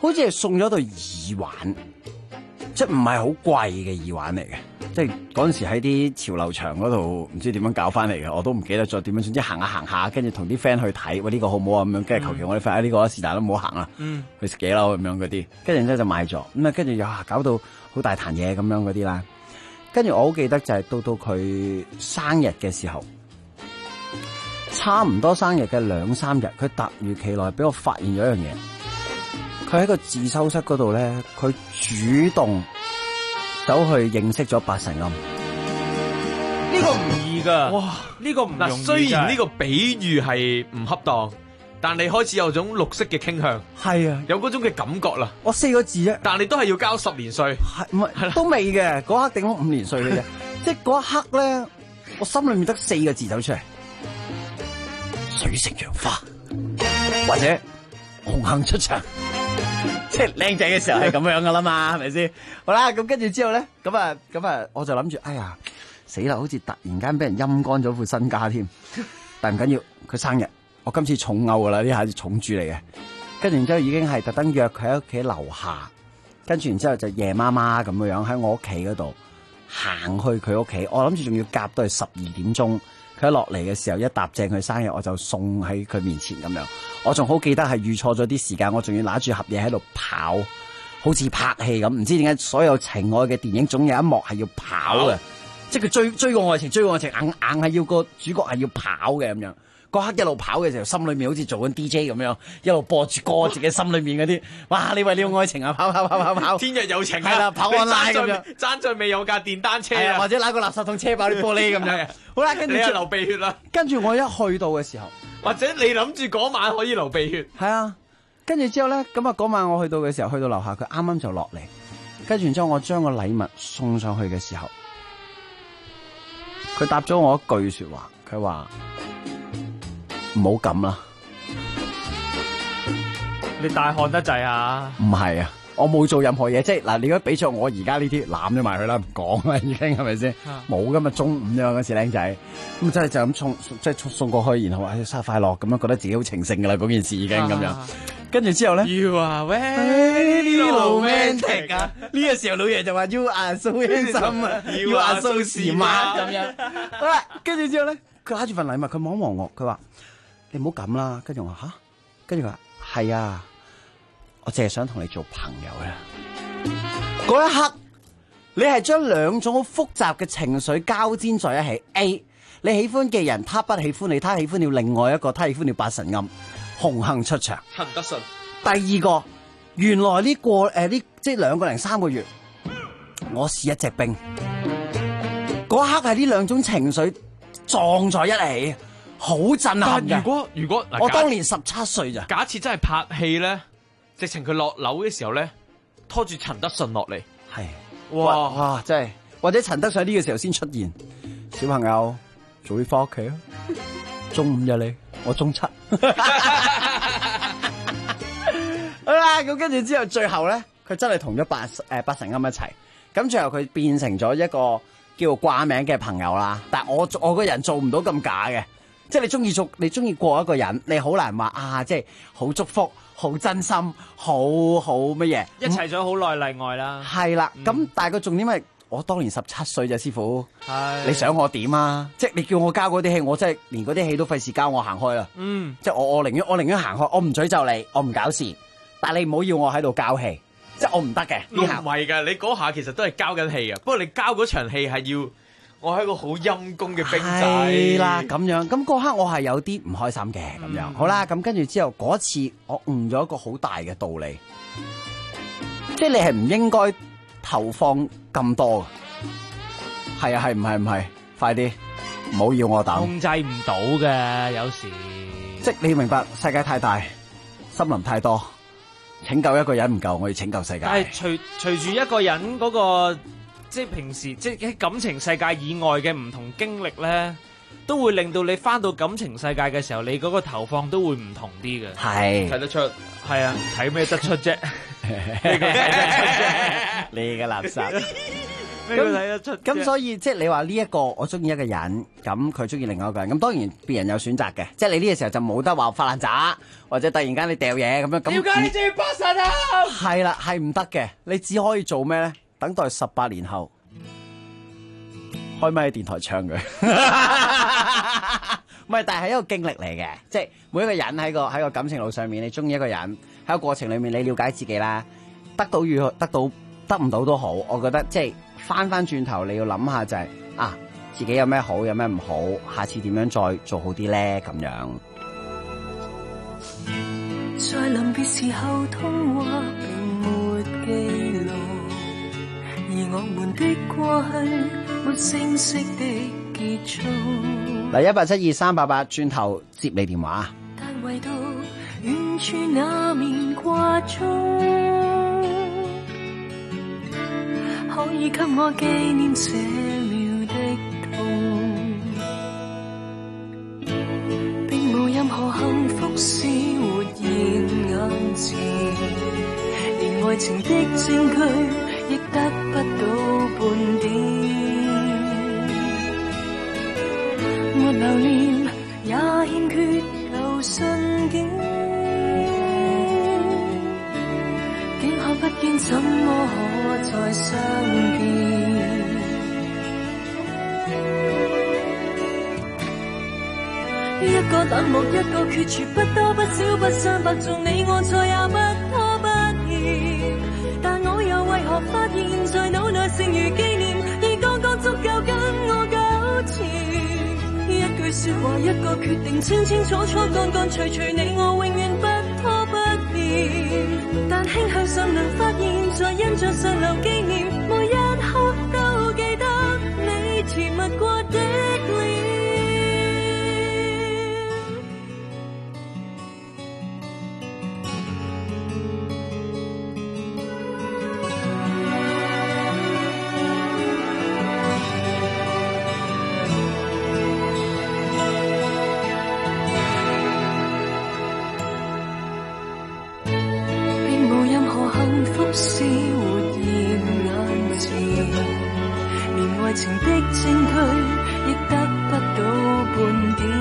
好似係送咗對耳環，即係唔係好貴嘅耳環嚟嘅，即係嗰陣時喺啲潮流場嗰度唔知點樣搞翻嚟嘅，我都唔記得咗點樣，總之行下行下，跟住同啲 friend 去睇，喂呢個好唔好啊咁樣，跟住求其我啲 friend 呢個是但都唔好行啦，去食幾樓咁樣嗰啲，跟住然之後就買咗，咁啊跟住又搞到好大壇嘢咁樣嗰啲啦，跟住我好記得就係到佢生日嘅時候。差唔多生日嘅2-3日，佢突如其來俾我發現咗一樣嘢。佢喺個自修室嗰度咧，佢主動走去認識咗八神庵。 呢個唔易噶，哇！呢個唔容易。 雖然呢個比喻係唔恰當，但你開始有種綠色嘅傾向。 係啊， 有嗰種嘅感覺啦。 我4個字啫， 但你都係要交10年稅。 係唔係都未嘅？嗰刻頂我5年稅嘅啫。即係嗰一刻咧，我心裏面得4個字走出嚟。水性楊花，或者紅杏出牆，即係靚仔嘅時候係咁樣噶啦嘛，係咪先？好啦，咁跟住之後咧，咁啊，我就諗住，哎呀，死啦！好似突然間俾人陰乾咗副身家添，但唔緊要，佢生日，我今次重勾噶啦，呢下係重注嚟嘅。跟住然之後已經係特登約佢喺屋企樓下，跟住然之後就夜媽媽咁樣喺我屋企嗰度行去佢屋企，我諗住仲要夾到係12點鐘。佢一落嚟嘅時候，一搭正佢生日，我就送喺佢面前咁樣。我仲好記得係預錯咗啲時間，我仲要拿住盒嘢喺度跑，好似拍戲咁。唔知點解所有情愛嘅電影總有一幕係要跑嘅，即係佢追個愛情，硬係要個主角係要跑嘅咁樣。嗰刻一路跑嘅時候，心裏面好似做緊 DJ 咁樣，一路播住歌，自己心裏面嗰啲，哇！你為了愛情啊，跑， 天若有情係啦，跑安拉咁樣， 爭在未有架電單車啊， 或者拿個垃圾桶車爆啲玻璃咁樣。好啦，跟住你係流鼻血啦。 跟住我一去到嘅時候， 或者你諗住嗰晚可以流鼻血， 係啊。跟住之後咧，咁啊嗰晚我去到嘅時候，去到樓下，佢啱啱就落嚟，跟住然之後我將個禮物送上去嘅時候，佢答咗我一句說話，佢話。唔好咁啦！ 你大汗得滯啊！ 唔係啊，我冇做任何嘢，即係嗱，你如果俾咗我而家呢啲攬咗埋佢啦，唔講啦，已經係咪先？冇噶嘛，中午啫嘛，嗰時僆仔，咁真係就咁送過去，然後話生日快樂咁樣，覺得自己好情聖噶啦，嗰件事已經咁樣。跟住之後咧 ，You are very romantic 啊！ 呢個時候老爺就話 You are so handsome 啊 ，You are so smart 咁樣。好啦，跟住之後咧，佢攞住份禮物，佢望望我，佢話。你唔好咁啦，跟住我話吓，跟住佢話係啊，我淨係想同你做朋友啦。嗰一刻，你係將兩種好複雜嘅情緒交煎在一起。A， 你喜歡嘅人，他不喜歡你，他喜歡了另外一個，他喜歡了八神庵，紅杏出牆。 陳德順。 第二個，原來呢即係2個零3個月，我是一隻兵。嗰一刻係呢兩種情緒撞在一起。好震撼！ 但如果我當年17歲咋？ 假設真係拍戲咧，直情佢落樓嘅時候咧，拖住陳德順落嚟， 係哇真係，或者陳德順呢個時候先出現，小朋友早啲翻屋企啊！中午咋你？我中7。好啦，咁跟住之後，最後咧，佢真係同咗八神庵一齊，咁最後佢變成咗一個叫掛名嘅朋友啦。但係我個人做唔到咁假嘅。即係你中意過一個人，你好難話啊！即係好祝福、好真心、好乜嘢， 一齊咗好耐例外啦。 係啦，咁但係個重點係，我當年17歲咋，師傅。係。你想我點啊？即係你叫我交嗰啲戲，我真係連嗰啲戲都費事交，我行開啦。即係我寧願行開，我唔詛咒你，我唔搞事，但係你唔好要我喺度交戲，即係我唔得嘅。 都唔係㗎，你嗰下其實都係交緊戲嘅，不過你交嗰場戲係要。我係一個好陰功嘅兵仔， 係啦咁樣，咁嗰刻我係有啲唔開心嘅咁樣。好啦，咁跟住之後嗰次我悟咗一個好大嘅道理，即係你係唔應該投放咁多嘅。係啊，係唔係？快啲，唔好要我等。 控制唔到嘅，有時。 即係你明白，世界太大，森林太多，拯救一個人唔夠，我要拯救世界。 但係隨住一個人嗰個。即係平時，即係喺感情世界以外嘅唔同經歷咧，都會令到你翻到感情世界嘅時候，你嗰個投放都會唔同啲嘅。 係睇得出， 係啊，睇咩得出啫？ 你嘅垃圾俾佢睇得出。 咁所以即係你話呢一個我中意一個人，咁佢中意另外一個人，咁當然別人有選擇嘅，即係你呢個時候就冇得話發爛渣，或者突然間你掉嘢咁樣。 點解你中意波神啊？ 係啦，係唔得嘅，你只可以做咩咧？等待18年後開咪喺電台唱佢。唔係，但係一個經歷嚟嘅，即係每一個人喺個感情路上面，你中意一個人喺個過程裏面，你了解自己啦，得到與得唔到都好，我覺得即係翻轉頭你要諗下就係自己有咩好，有咩唔好，下次點樣再做好啲咧咁樣。 在臨別時候通話並沒記錄，而我們的過去沒聲息的結束。 嚟1872388，轉頭接你電話。 但唯獨遠處那面掛鐘，可以給我紀念這秒的痛，並無任何幸福是活現眼前，連愛情的證據亦得不到半點。沒留念，也欠缺舊信件，竟看不見，怎麼可再相見？一個冷漠，一個決絕，不多不少，不相伯仲，你我再也不拖不欠。但我又為何發現，在腦內剩餘紀念，已剛剛足夠跟我糾纏。一句說話，一個決定，清清楚楚，乾乾脆脆，你我永遠不拖不欠。但輕向上能發現，在印象上留紀念，每一刻都記得你甜蜜過的臉。是活現眼前，連愛情的證據亦得不到半點。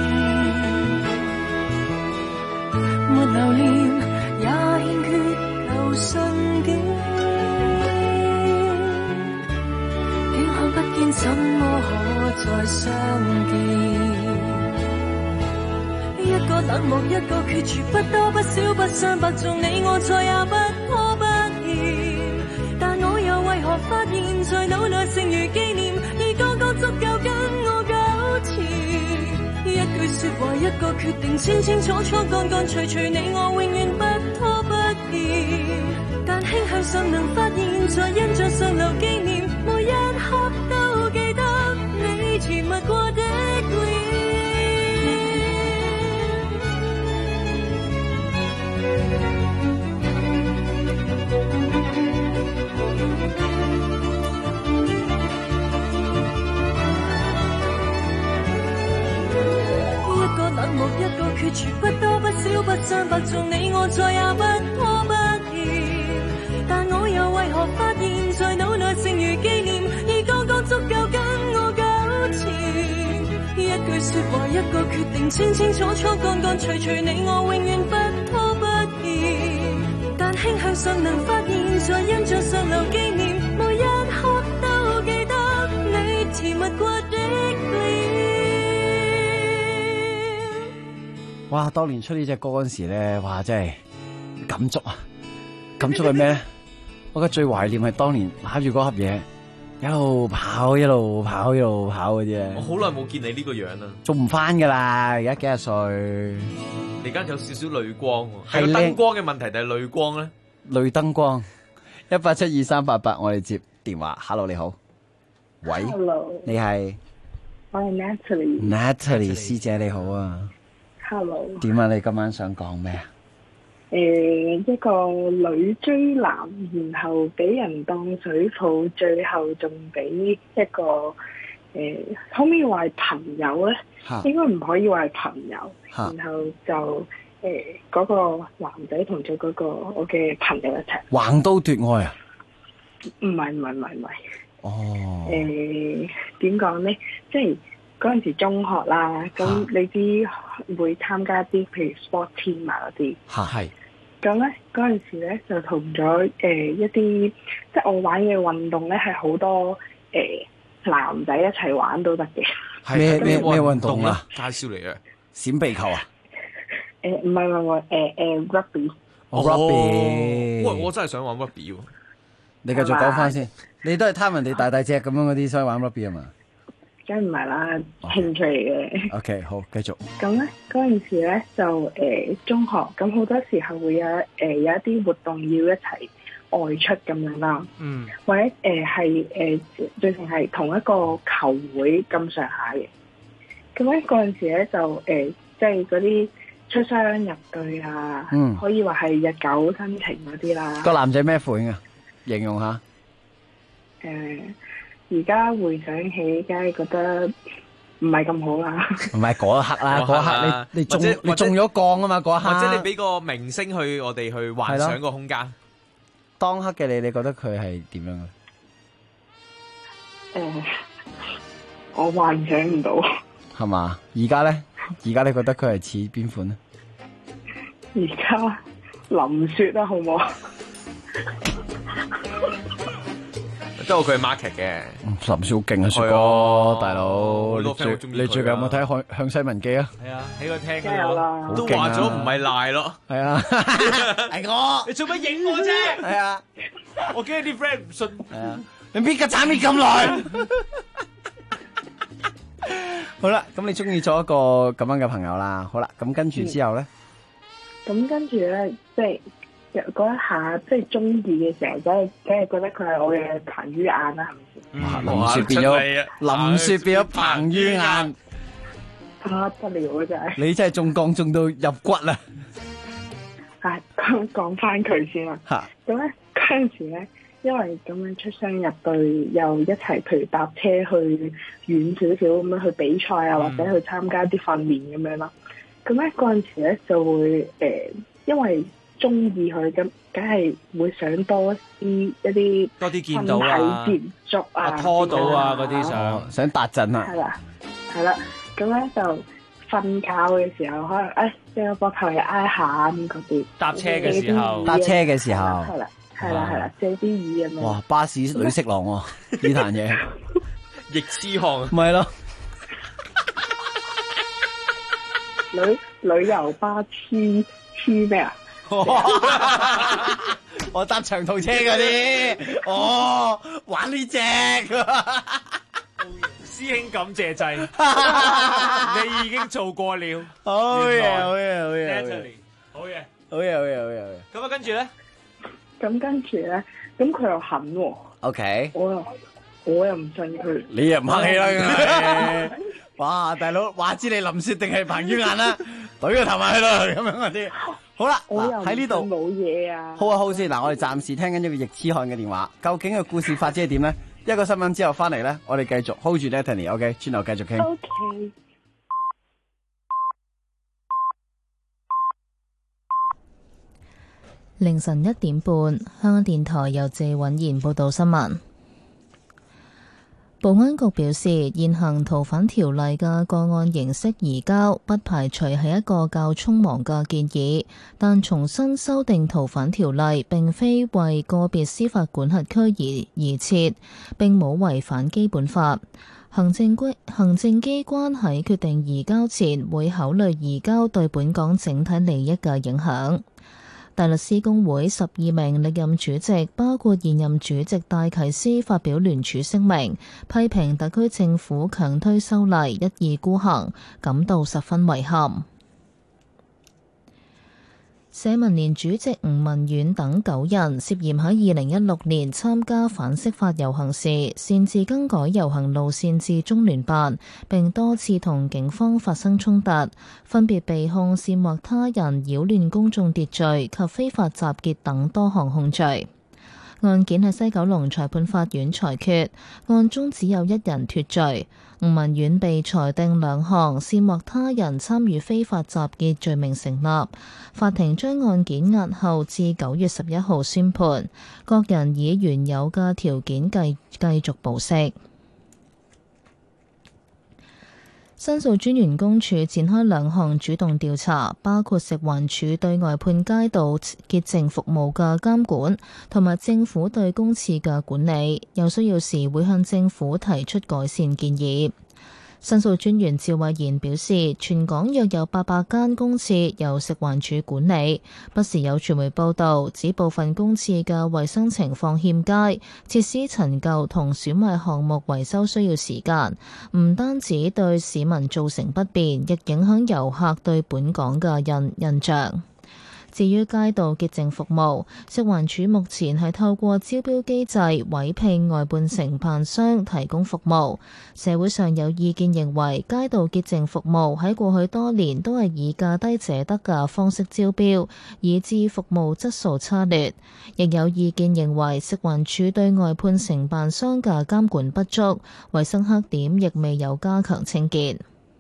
沒留念，也欠缺舊信件，竟看不見，怎麼可再相見？一個冷漠，一個決絕，不多不少，不相伯仲，你我再也不拖不欠。但我又為何發現，在腦內剩餘紀念，已剛剛足夠跟我糾纏。一句說話，一個決定，清清楚楚，乾乾脆脆，你我永遠不拖不欠。但輕向上能發現，在印象上留紀念，每一刻都記得你甜蜜過的臉。冷漠，一個決絕，不多不少，不相伯仲，你我再也不拖不欠。但我又為何發現，在腦內剩餘紀念，已剛剛足夠跟我糾纏。一句說話，一個決定，清清楚楚，乾乾脆脆，你我永遠不拖不欠。但輕向上能發現，在印象上留紀念，每一刻都記得你甜蜜過的臉。 哇！當年出呢隻歌嗰陣時咧，哇！真係感觸啊！感觸係咩咧？我覺得最懷念係當年攬住嗰盒嘢，一路跑一路跑一路跑嘅啫。 我好耐冇見你呢個樣啦， 做唔翻噶啦！而家幾廿歲， 你而家有少少淚光喎，係燈光嘅問題定係淚光咧？ 淚燈光。1872388，我哋接電話。Hello， 你好。喂。 Hello。 你係？ 我係 Natalie。 Natalie 師姐你好啊。 Hello。 點啊？你今晚想講咩啊？ 一個女追男，然後俾人當水泡，最後仲俾一個可唔可以話係朋友咧？應該唔可以話係朋友。然後就嗰個男仔同咗嗰個我嘅朋友一齊。 橫刀奪愛啊？ 唔係。 點講咧？即係嗰陣時中學啦，咁你知會參加啲譬如 sport team 啊嗰啲。 係。 咁咧嗰陣時咧就同咗一啲，即係我玩嘅運動咧係好多男仔一齊玩都得嘅。 咩運動啊？ 介紹嚟嘅。 閃避球啊？ 唔係rugby。 rugby。 喂，我真係想玩 rugby 喎。 你繼續講翻先。你都係貪人哋大大隻咁樣嗰啲，所以玩 rugby 啊嘛？ 梗唔係啦，興趣嚟嘅。 OK， 好，繼續。 咁咧嗰陣時咧就中學，咁好多時候會有一啲活動要一齊外出咁樣啦。嗯。或者係最成係同一個球會咁上下嘅。咁咧嗰陣時咧就即係嗰啲出雙入對啊，可以話係日久生情嗰啲啦。 個男仔咩款啊？形容下。 而家回想起，梗係覺得唔係咁好啦。 唔係嗰一刻啦，嗰一刻你中咗降啊嘛，嗰一刻。 或者你俾個明星去我哋去幻想個空間。 當刻嘅你覺得佢係點樣嘅？ 我幻想唔到。 係嘛？而家咧？而家你覺得佢係似邊款咧？ 而家林雪啦，好唔好？ 都佢係 market 嘅， 林雪好勁啊，雪哥大佬，你最近有冇睇《向西文記》啊？ 係啊，喺個廳梗有啦， 都話咗唔係賴咯， 係啊，係我， 你做乜影我啫？ 係啊， 我驚啲 friend 唔信。 係啊，你邊個斬你咁耐？好啦，咁你中意咗一個咁樣嘅朋友啦，好啦，咁跟住之後咧， 咁跟住咧，即係。嗰一下即係中意嘅時候，梗係覺得佢係我嘅彭于晏啦，係咪先？ 林雪變咗彭于晏， 不得了啊！真係你真係中鋼中到入骨啦！ 講翻佢先啦。咁咧嗰陣時咧，因為咁樣出雙入對，又一齊譬如搭車去遠少少咁樣去比賽啊，或者去參加啲訓練咁樣啦。咁咧嗰陣時咧就會因為中意佢咁，梗係會想多啲多啲見到啊， 身體接觸啊， 拖到啊嗰啲想達陣啊。 係啦，咁咧就瞓覺嘅時候，可能將個膊頭嚟挨下咁嗰啲。 搭車嘅時候， 係啦，借啲耳咁樣。 哇！巴士女色狼喎，呢壇嘢。 逆痴漢。 咪咯。 旅遊巴黐咩啊？ 我搭長途車嗰啲，玩呢隻。 師兄感謝祭，你已經做過了。 好嘢，好嘢。 咁啊，跟住咧， 咁佢又肯喎。 OK。 我又唔信佢。 你又唔客氣啦。哇，大佬，話知你林雪定係彭于晏啦，懟個頭埋去咯，咁樣嗰啲。好啦，喺呢度冇嘢啊。 好啊，好先。嗱，我哋暫時聽緊一個逆痴漢嘅電話，究竟個故事發展係點咧？一個新聞之後翻嚟咧，我哋繼續 hold 住 Natalie，OK， 轉頭繼續傾。 OK。 凌晨1點半，香港電台由謝允賢報道新聞。保安局表示，現行逃犯條例嘅個案形式移交，不排除係一個較匆忙嘅建議，但重新修訂逃犯條例並非為個別司法管轄區而設，並冇違反基本法。行政機關喺決定移交前，會考慮移交對本港整體利益嘅影響。大律師公會12名歷任主席，包括現任主席戴啟思，發表聯署聲明，批評特區政府強推修例，一意孤行，感到十分遺憾。社民連主席吳文遠等9人涉嫌喺2016年參加反釋法遊行時，擅自更改遊行路線至中聯辦，並多次同警方發生衝突，分別被控煽惑他人擾亂公眾秩序及非法集結等多項控罪。 案件喺西九龍裁判法院裁決，案中只有一人脫罪。吳文遠被裁定兩項煽惑他人參與非法集結罪名成立，法庭將案件押後至9月11號宣判，各人以原有嘅條件繼續保釋。申訴專員公署展開2項主動調查，包括食環署對外判街道潔淨服務嘅監管，同埋政府對公廁嘅管理，有需要時會向政府提出改善建議。申訴專員趙慧賢表示，全港約有800間公廁由食環署管理，不時有傳媒報道指部分公廁嘅衛生情況欠佳，設施陳舊同損壞項目維修需要時間，唔單止對市民造成不便，亦影響遊客對本港嘅印象。至於街道潔淨服務，食環署目前係透過招標機制委聘外判承辦商提供服務。社會上有意見認為，街道潔淨服務喺過去多年都係以價低者得嘅方式招標，以致服務質素差劣。亦有意見認為，食環署對外判承辦商嘅監管不足，衛生黑點亦未有加強清潔。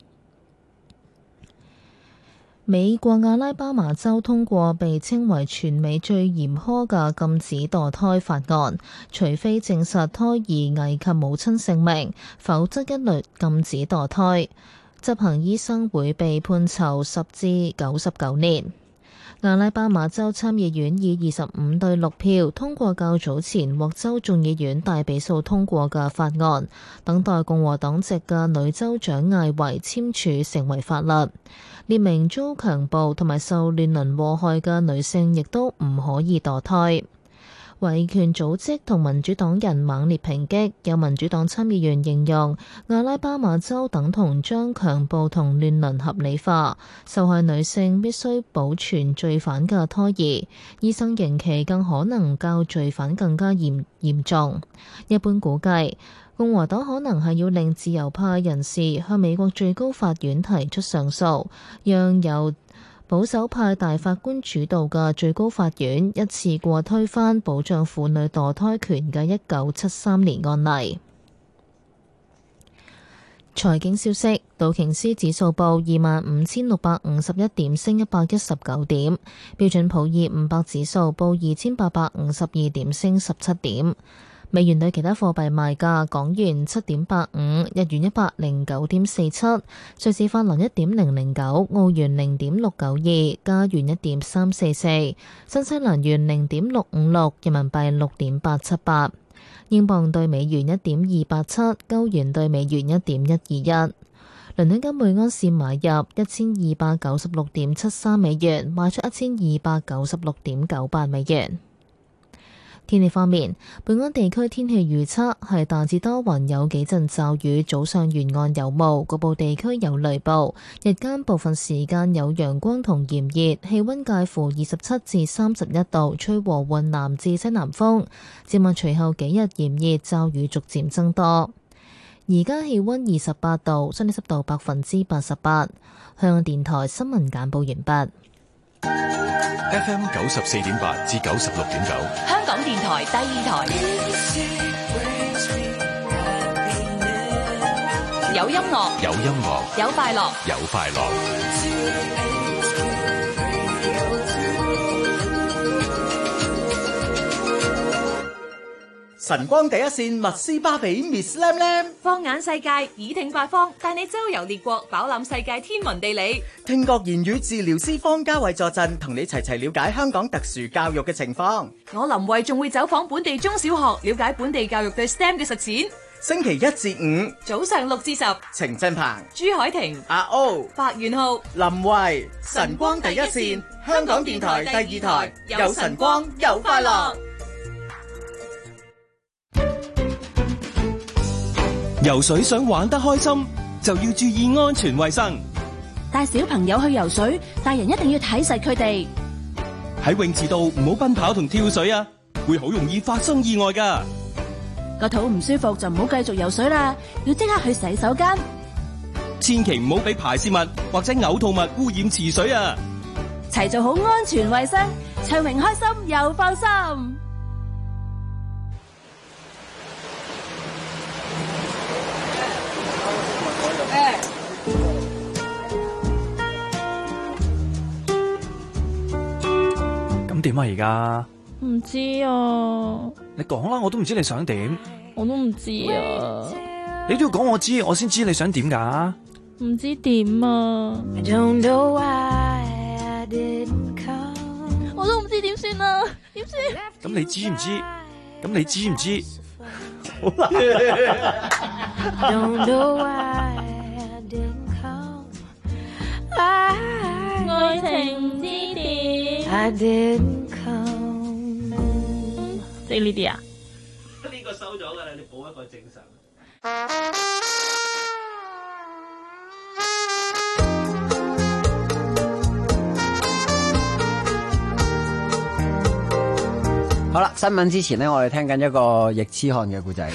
美國阿拉巴馬州通過被稱為全美最嚴苛嘅禁止墮胎法案，除非證實胎兒危及母親性命，否則一律禁止墮胎。執行醫生會被判囚10至99年。阿拉巴馬州參議院以25對6票通過較早前獲州眾議院大比數通過嘅法案，等待共和黨籍嘅女州長艾維簽署成為法律。列明遭強暴同埋受亂倫禍害嘅女性亦都唔可以墮胎。維權組織同民主黨人猛烈抨擊，有民主黨參議員形容阿拉巴馬州等同將強暴同亂倫合理化，受害女性必須保存罪犯嘅胎兒，醫生刑期更可能較罪犯更加嚴重。一般估計，共和黨可能係要令自由派人士向美國最高法院提出上訴，讓由保守派大法官主導嘅最高法院一次過推翻保障婦女墮胎權嘅1973年案例。財經消息，道瓊斯指數報25,651點，升119點；標準普爾500指數報2,852點，升17點。美元對其他貨幣賣價：港元7.85，日元109.47，瑞士法郎1.009，澳元0.692，加元1.344，新西蘭元0.656，人民幣6.878，英鎊對美元1.287，歐元對美元1.121。倫敦金每安士買入1296.73美元，賣出1296.98美元。天氣方面，本港地區天氣預測係大致多雲，有幾陣驟雨，早上沿岸有霧，局部地區有雷暴，日間部分時間有陽光同炎熱，氣溫介乎27至31度，吹和緩南至西南風。展望隨後幾日炎熱，驟雨逐漸增多。而家氣溫28度，相對濕度88%。香港電台新聞簡報完畢。 FM 94.8至96.9， 香港電台第二台，有音樂， 有音樂， 有快樂， 有快樂。 晨光第一線麥斯巴比 Miss Lam Lam， 放眼世界，耳聽八方，帶你周遊列國，飽覽世界天文地理。 聽覺言語治療師方嘉慧助陣，同你齊齊了解香港特殊教育嘅情況。 我林慧仲會走訪本地中小學，了解本地教育對 STEM 嘅實踐。 星期1至5 早上6至10， 程振鵬、 朱海婷、 阿歐、 白元浩、 林慧，晨光第一線，香港電台第二台，有晨光，有快樂。 游水想玩得開心，就要注意安全衛生。 帶小朋友去游水，大人一定要睇實佢哋。 喺泳池度唔好奔跑同跳水啊，會好容易發生意外㗎。 個肚唔舒服就唔好繼續游水啦，要即刻去洗手間。 千祈唔好俾排泄物或者嘔吐物污染池水啊！ 齊做好安全衛生，暢泳開心又放心。 咁點啊而家？ 唔知啊， 你講啦，我都唔知你想點。 我都唔知啊。 你都要講我知，我先知你想點㗎。 唔知點啊。我都唔知點算啊，點算？ 咁你知唔知？咁你知唔知？好難。 愛情唔知點。即係呢啲啊？ 呢個收咗㗎啦，你補一個正常。 好啦，新聞之前呢，我哋聽緊一個易痴漢嘅故仔。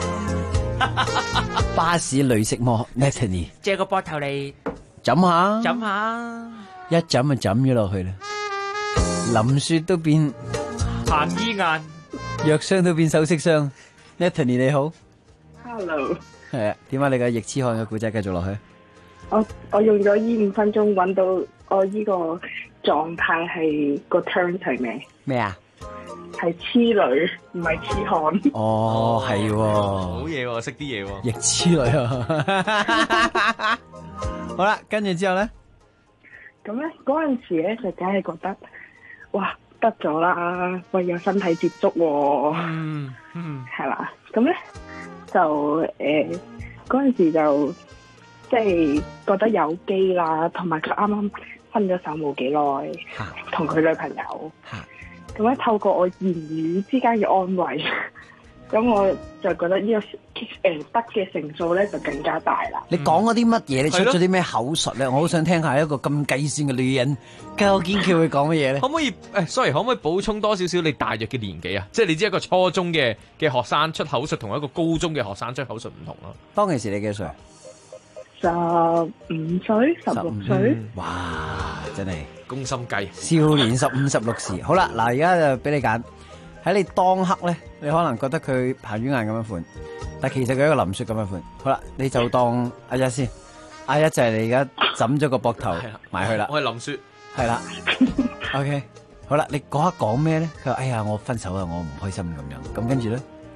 巴士女色魔 Natalie 借個膊頭嚟枕下， 枕下， 一枕就枕咗落去啦。林雪都變彭于晏， 藥箱都變首飾箱。Natalie 你好 ，Hello， 係啊，點解你嘅易痴漢嘅故仔繼續落去？ 我用咗呢5分鐘揾到我呢個狀態係個 term 係咩？ 咩啊？ 係痴女，唔係痴漢。 哦，係喎， 好嘢喎，識啲嘢喎。 易痴女啊！好啦，跟住之後咧， 咁咧嗰陣時咧就梗係覺得，哇得咗啦，喂有身體接觸喎，係啦。咁咧就嗰陣時就即係覺得有機啦，同埋佢啱啱分咗手冇幾耐，同佢女朋友。咁咧透過我言語之間嘅安慰，咁我就覺得呢個得嘅成數咧就更加大啦。 你講嗰啲乜嘢？你出咗啲咩口述咧？我好想聽下一個咁計算嘅女人，究竟佢會講乜嘢咧？ 可唔可以？sorry，可唔可以補充多少少你大約嘅年紀啊？即係你知一個初中嘅學生出口述，同一個高中嘅學生出口述唔同咯。 當其時你幾歲 ？15歲、16歲。 哇！真係攻心計， 少年15、16時。好啦，嗱，而家就俾你揀。喺你當刻咧，你可能覺得佢彭于晏咁樣款，但其實佢一個林雪咁樣款。好啦，你就當阿一先，阿一就係你而家枕咗個膊頭埋去啦。 我係林雪， 係啦。OK， 好啦，你嗰刻講咩咧？佢話：哎呀，我分手啊，我唔開心咁樣。咁跟住咧，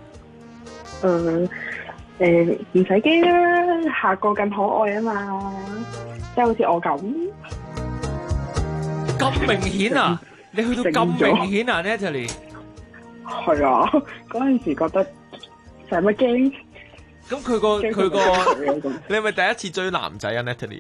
唔使驚啦，下個更可愛啊嘛，即係好似我咁。 咁明顯啊！你去到咁明顯啊 ，Natalie。 係啊，嗰陣時覺得成乜驚？ 咁佢個，你係咪第一次追男仔啊 ，Natalie？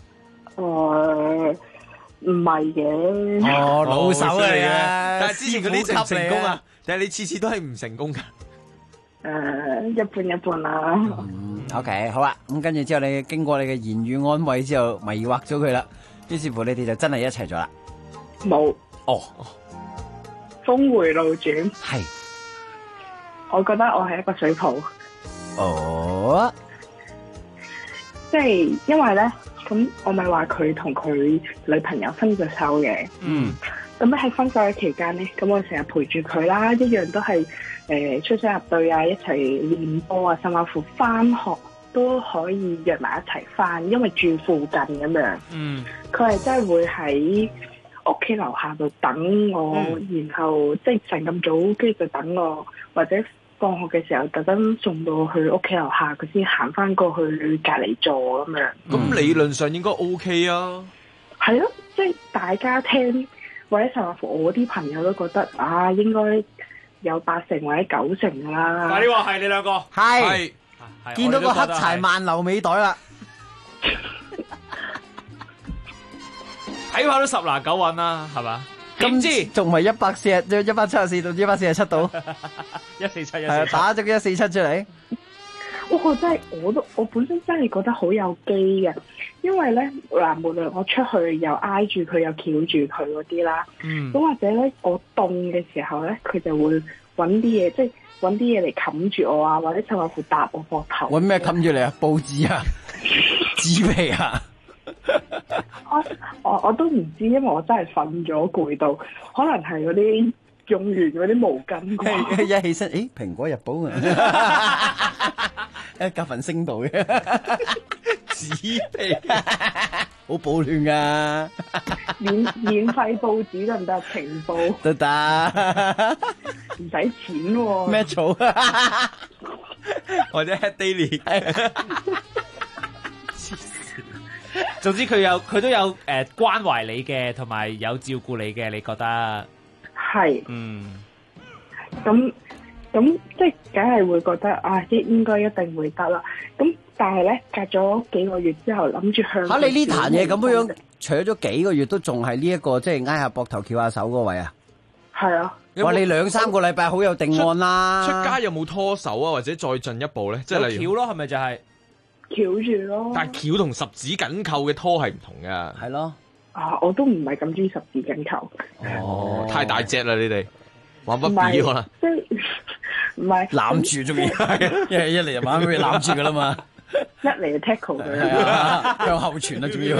唔係嘅。 老手嚟嘅。 但係之前嗰啲唔成功啊？定係你次次都係唔成功噶？ 一半一半啦。 OK， 好啦，咁跟住之後，你經過你嘅言語安慰之後，迷惑咗佢啦，於是乎你哋就真係一齊咗啦。 冇。 哦。 峰回路轉。 係。 我覺得我係一個水泡。 哦。 即係因為咧，咁我咪話佢同佢女朋友分咗手嘅。 嗯。 咁咧喺分手嘅期間咧，咁我成日陪住佢啦，一樣都係出雙入對啊，一齊練波啊，甚至乎翻學都可以約埋一齊翻，因為住附近咁樣。嗯。佢係真係會喺屋企樓下度等我，然後即係成咁早，跟住就等我，或者放學嘅時候特登送到去屋企樓下，佢先行翻過去隔離座咁樣。 咁理論上應該 OK 啊。 係咯，即係大家聽，或者甚至乎我啲朋友都覺得啊，應該有8成或者9成㗎啦。 但係你話係你兩個係見到個黑柴萬流尾袋啦。 睇下都10拿9穩啦，係嘛？ 點知仲唔係174到147度 ？147 係啊，打咗個147出嚟。 哇！真係我本身真係覺得好有機嘅，因為咧嗱，無論我出去又挨住佢又翹住佢嗰啲啦，咁或者咧我凍嘅時候咧，佢就會揾啲嘢，即係揾啲嘢嚟冚住我啊，或者甚至乎搭我膊頭。 揾咩冚住你啊？報紙啊？紙皮啊？ 我都唔知，因為我真係瞓咗攰到，可能係嗰啲用完嗰啲毛巾。 一起身，蘋果日報啊，夾份星島嘅， 紙皮， 好保暖噶。 免費報紙得唔得？情報得， 唔使錢喎。 咩草啊？ 或者 Head Daily。 總之佢都有關懷你嘅，同埋有照顧你嘅，你覺得？ 係。咁即係梗係會覺得啊，應該一定會得啦。咁但係咧，隔咗幾個月之後，諗住向嚇你呢壇嘢咁樣，除咗幾個月都仲係呢一個，即係挨下膊頭翹下手嗰位啊？ 係啊。 哇！你2-3個禮拜好有定案啦。 出街有冇拖手啊？或者再進一步咧？即係例如翹咯，係咪就係翹住咯？ 但係翹同十指緊扣嘅拖係唔同㗎。 係咯。 啊！我都唔係咁中意十指緊扣。 哦，太大隻啦！你哋玩不比可能。 即係唔係攬住仲要，一嚟就馬上俾你攬住㗎啦嘛。 一嚟就 tackle 佢， 向後傳啦，仲要。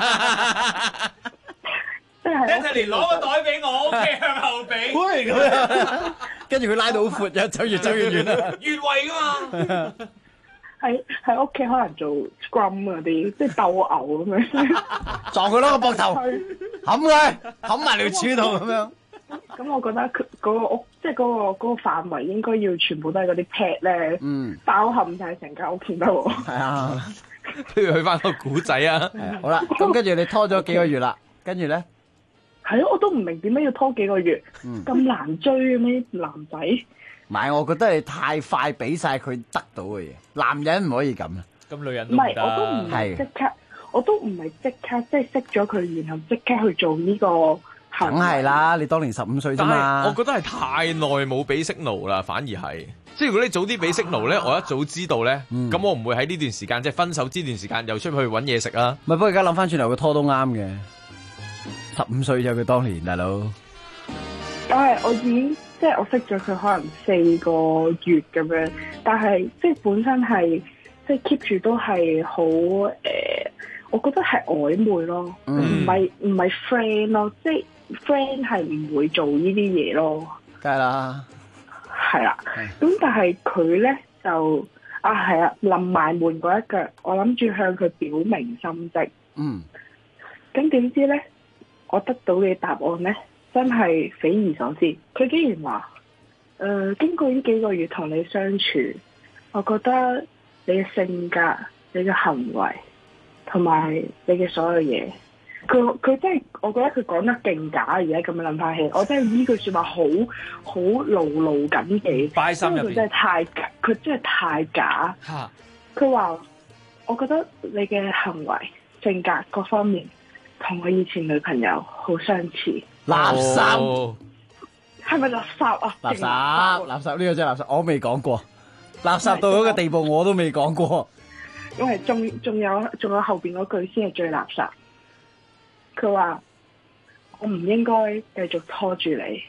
Natalie 攞個袋俾我，OK， 向後俾。 喂，咁樣，跟住佢拉到好闊，越走越遠啦。 越位㗎嘛。 喺屋企可能做 scrum 嗰啲，即係鬥牛咁樣， 撞佢攞個膊頭，冚埋條柱度咁樣。 咁我覺得佢嗰個屋，即係嗰個範圍應該要全部都係嗰啲 pad 咧，包含晒成間屋先得喎。 係啊， 不如去翻個古仔啊！ 好啦，咁跟住你拖咗幾個月啦，跟住咧， 係咯，我都唔明點解要拖幾個月，咁難追嘅咩男仔？ 唔係，我覺得你太快俾晒佢得到嘅嘢，男人唔可以咁啊。 咁女人唔係，我都唔係即刻，我都唔係即刻，即係識咗佢，然後即刻去做呢個。 梗係啦，你當年15歲啫嘛。 我覺得係太耐冇俾 signal 啦，反而係，即係如果你早啲俾 signal 咧，我一早知道咧，咁我唔會喺呢段時間，即係分手呢段時間又出去揾嘢食啦。 唔係，不過而家諗翻轉頭，佢拖都啱嘅。15歲啫，佢當年大佬。 但係我已經即係我識咗佢可能4個月咁樣，但係即係本身係即係 keep 住都係好我覺得係曖昧咯，唔係 friend 咯，即係 friend 係唔會做呢啲嘢咯。 梗係啦， 係啦。咁但係佢咧就係啊，臨埋門嗰一腳，我諗住向佢表明心跡。咁點知咧，我得到嘅答案咧，真係匪夷所思。佢竟然話：經過呢幾個月同你相處，我覺得你嘅性格、你嘅行為同埋你嘅所有嘢，佢真係，我覺得佢講得勁假。而家咁樣諗翻起，我真係呢句説話好牢牢緊記，因為佢真係太假。佢話：我覺得你嘅行為、性格各方面同我以前女朋友好相似。 垃圾係咪垃圾啊？ 垃圾呢個真係垃圾，我未講過。垃圾到嗰個地步，我都未講過。 因為仲有後邊嗰句先係最垃圾。佢話：我唔應該繼續拖住你。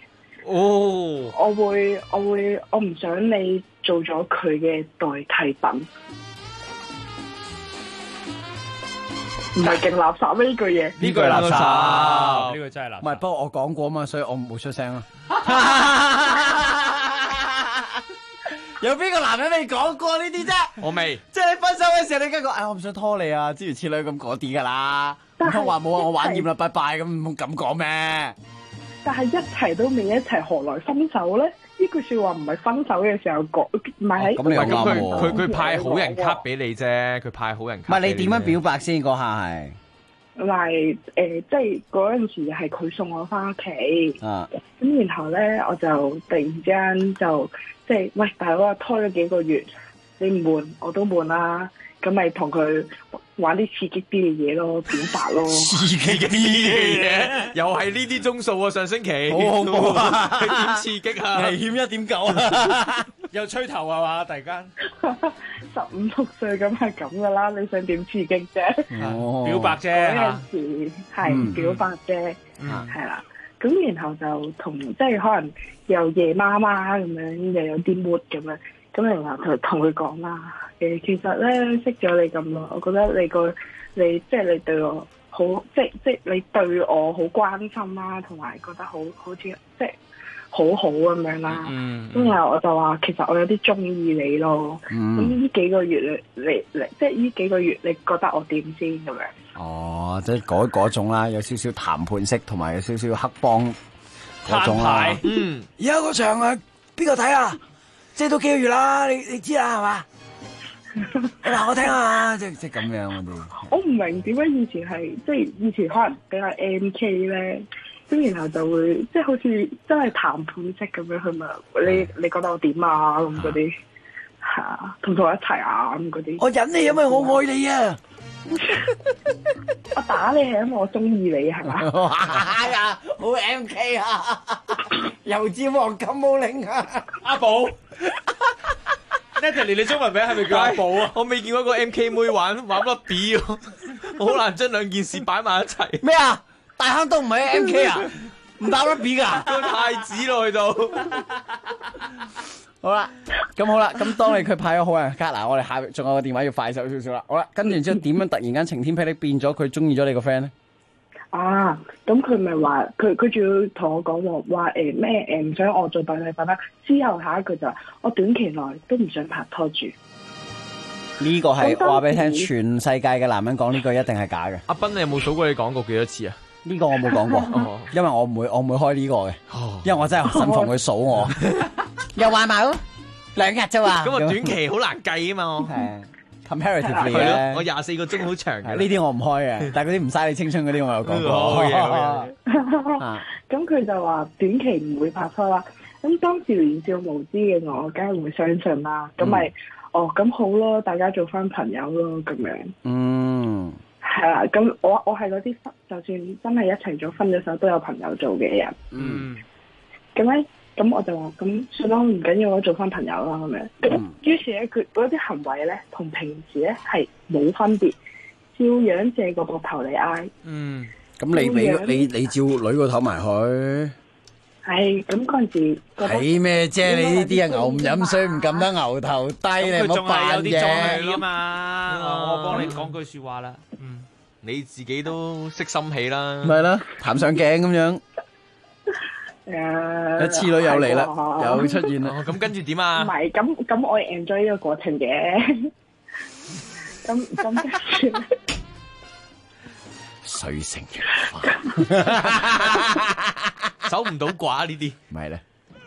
我唔想你做咗佢嘅代替品。唔係勁垃圾咩？呢句嘢？ 呢句垃圾， 呢句真係垃圾。 唔係，不過我講過嘛，所以我冇出聲咯。有邊個男人未講過呢啲啫？ 我未。即係你分手嘅時候，你跟住我唔想拖你啊，諸如此類咁嗰啲噶啦。唔通話冇啊？我玩厭啦，拜拜咁，唔好咁講咩？ 但係一齊都未一齊，何來分手咧？呢句説話唔係分手嘅時候講，唔係喺。 咁你又啱喎。 佢派好人卡俾你啫，佢派好人卡。 唔係你點樣表白先？嗰下係。 嗱即係嗰陣時係佢送我翻屋企。咁然後咧，我就突然之間就即係喂大佬啊，拖咗幾個月，你唔悶我都悶啦，咁咪同佢玩啲刺激啲嘅嘢咯，表白咯。 刺激啲嘅嘢，又係呢啲鐘數啊！上星期好恐怖啊！點刺激啊？ 危險1.9啊！ 又吹頭係嘛？突然間 15、16歲咁係咁噶啦，你想點刺激啫？ 表白啫， 嗰陣時係表白啫，係啦。咁然後就同即係可能又夜媽媽咁樣，又有啲 mood 咁樣，咁然後就同佢講啦。其實咧識咗你咁耐，我覺得你即係你對我好，即係你對我好關心啦，同埋覺得好似即係好好咁樣啦。咁然後我就話其實我有啲中意你咯。咁呢幾個月你即係呢幾個月你覺得我點先咁樣？ 哦，即係嗰種啦，有少少談判式，同埋有少少黑幫嗰種啦。 而家嗰場啊，邊個睇啊？即係都幾個月啦，你知啦係嘛？你話我聽啊，即係咁樣嗰啲。 我唔明點解以前係即係以前可能比較 MK 咧，咁然後就會即係好似真係談判式咁樣去問你覺得我點啊咁嗰啲嚇，同唔同我一齊啊咁嗰啲。 我忍你因為我愛你啊！ 我打你係因為我中意你係嘛？ 係啊，好 MK 啊！油尖旺感冒令啊！ 阿寶，Natalie 你中文名係咪叫阿寶啊？我未見過個 MK 妹玩粒 B 喎，我好難將兩件事擺埋一齊。 咩啊？大坑東唔係 MK 啊？唔打 rugby 噶？ 個太子咯去到。 好啦，咁當你佢派咗好人卡，嗱，我哋下仲有個電話要快手少少啦。好啦，跟住之後點樣突然間晴天霹靂變咗佢中意咗你個 friend 咧？ 啊，咁佢咪話佢仲要同我講話咩唔想我做拜禮品啦。之後下一句就話我短期內都唔想拍拖住。 呢個係話俾你聽，全世界嘅男人講呢句一定係假嘅。 阿斌，你有冇數過你講過幾多次啊？ 呢個我冇講過，因為我唔會開呢個嘅，因為我真係慎防佢數我。 又話冇2日啫嘛。 咁啊短期好難計啊嘛，我係 comparatively 係咯，我24個鐘好長嘅。 呢啲我唔開嘅，但係嗰啲唔嘥你青春嗰啲我有講過。 咁佢就話短期唔會拍拖啦。咁當時年少無知嘅我，梗係會相信啦。咁咪咁好咯，大家做翻朋友咯，咁樣。係啦，咁我係嗰啲就算真係一齊咗分咗手都有朋友做嘅人。咁我就話咁算啦，唔緊要，我做翻朋友啦咁樣。咁於是咧，佢嗰啲行為咧，同平時咧係冇分別，照樣借個膊頭嚟嗌。 咁你俾你照女個頭埋去。 係咁嗰陣時。 睇咩啫？你呢啲啊牛唔飲水唔撳得牛頭低，你唔好扮嘢啊嘛！我幫你講句説話啦。 你自己都識心氣啦。 咪啦，彈上鏡咁樣。一次女又嚟啦，又出現啦。 咁跟住點啊？ 唔係咁，我 enjoy 呢個過程嘅。咁跟住水性楊花， 走唔到寡呢啲， 唔係咧。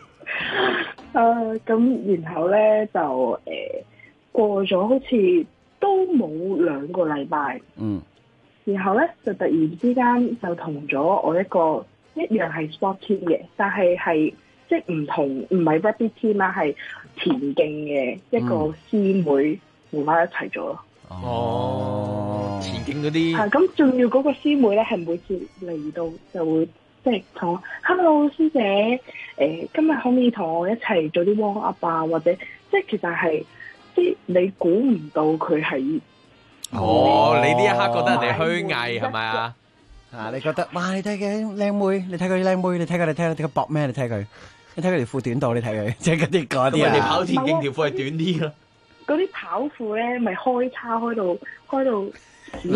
咁然後咧就過咗好似都冇2個禮拜。然後咧就突然之間就同咗我一個。一樣係 sport team 嘅，但係即係唔同，唔係 rugby team 啦，係田徑嘅一個師妹同埋一齊咗咯。 田徑嗰啲係咁，仲要嗰個師妹咧係每次嚟到就會即係同我 Hello 師姐，今日可唔可以同我一齊做啲 warm up 啊？或者即係其實係即係你估唔到佢係你呢一刻覺得人哋虛偽係咪啊？ 你覺得哇？你睇佢靚妹，你睇佢啲靚妹，你睇佢搏咩？你睇佢條褲短到，你睇佢即係嗰啲啊！ 人哋跑田徑條褲係短啲咯。 嗰啲跑褲咧，咪開叉開到嚟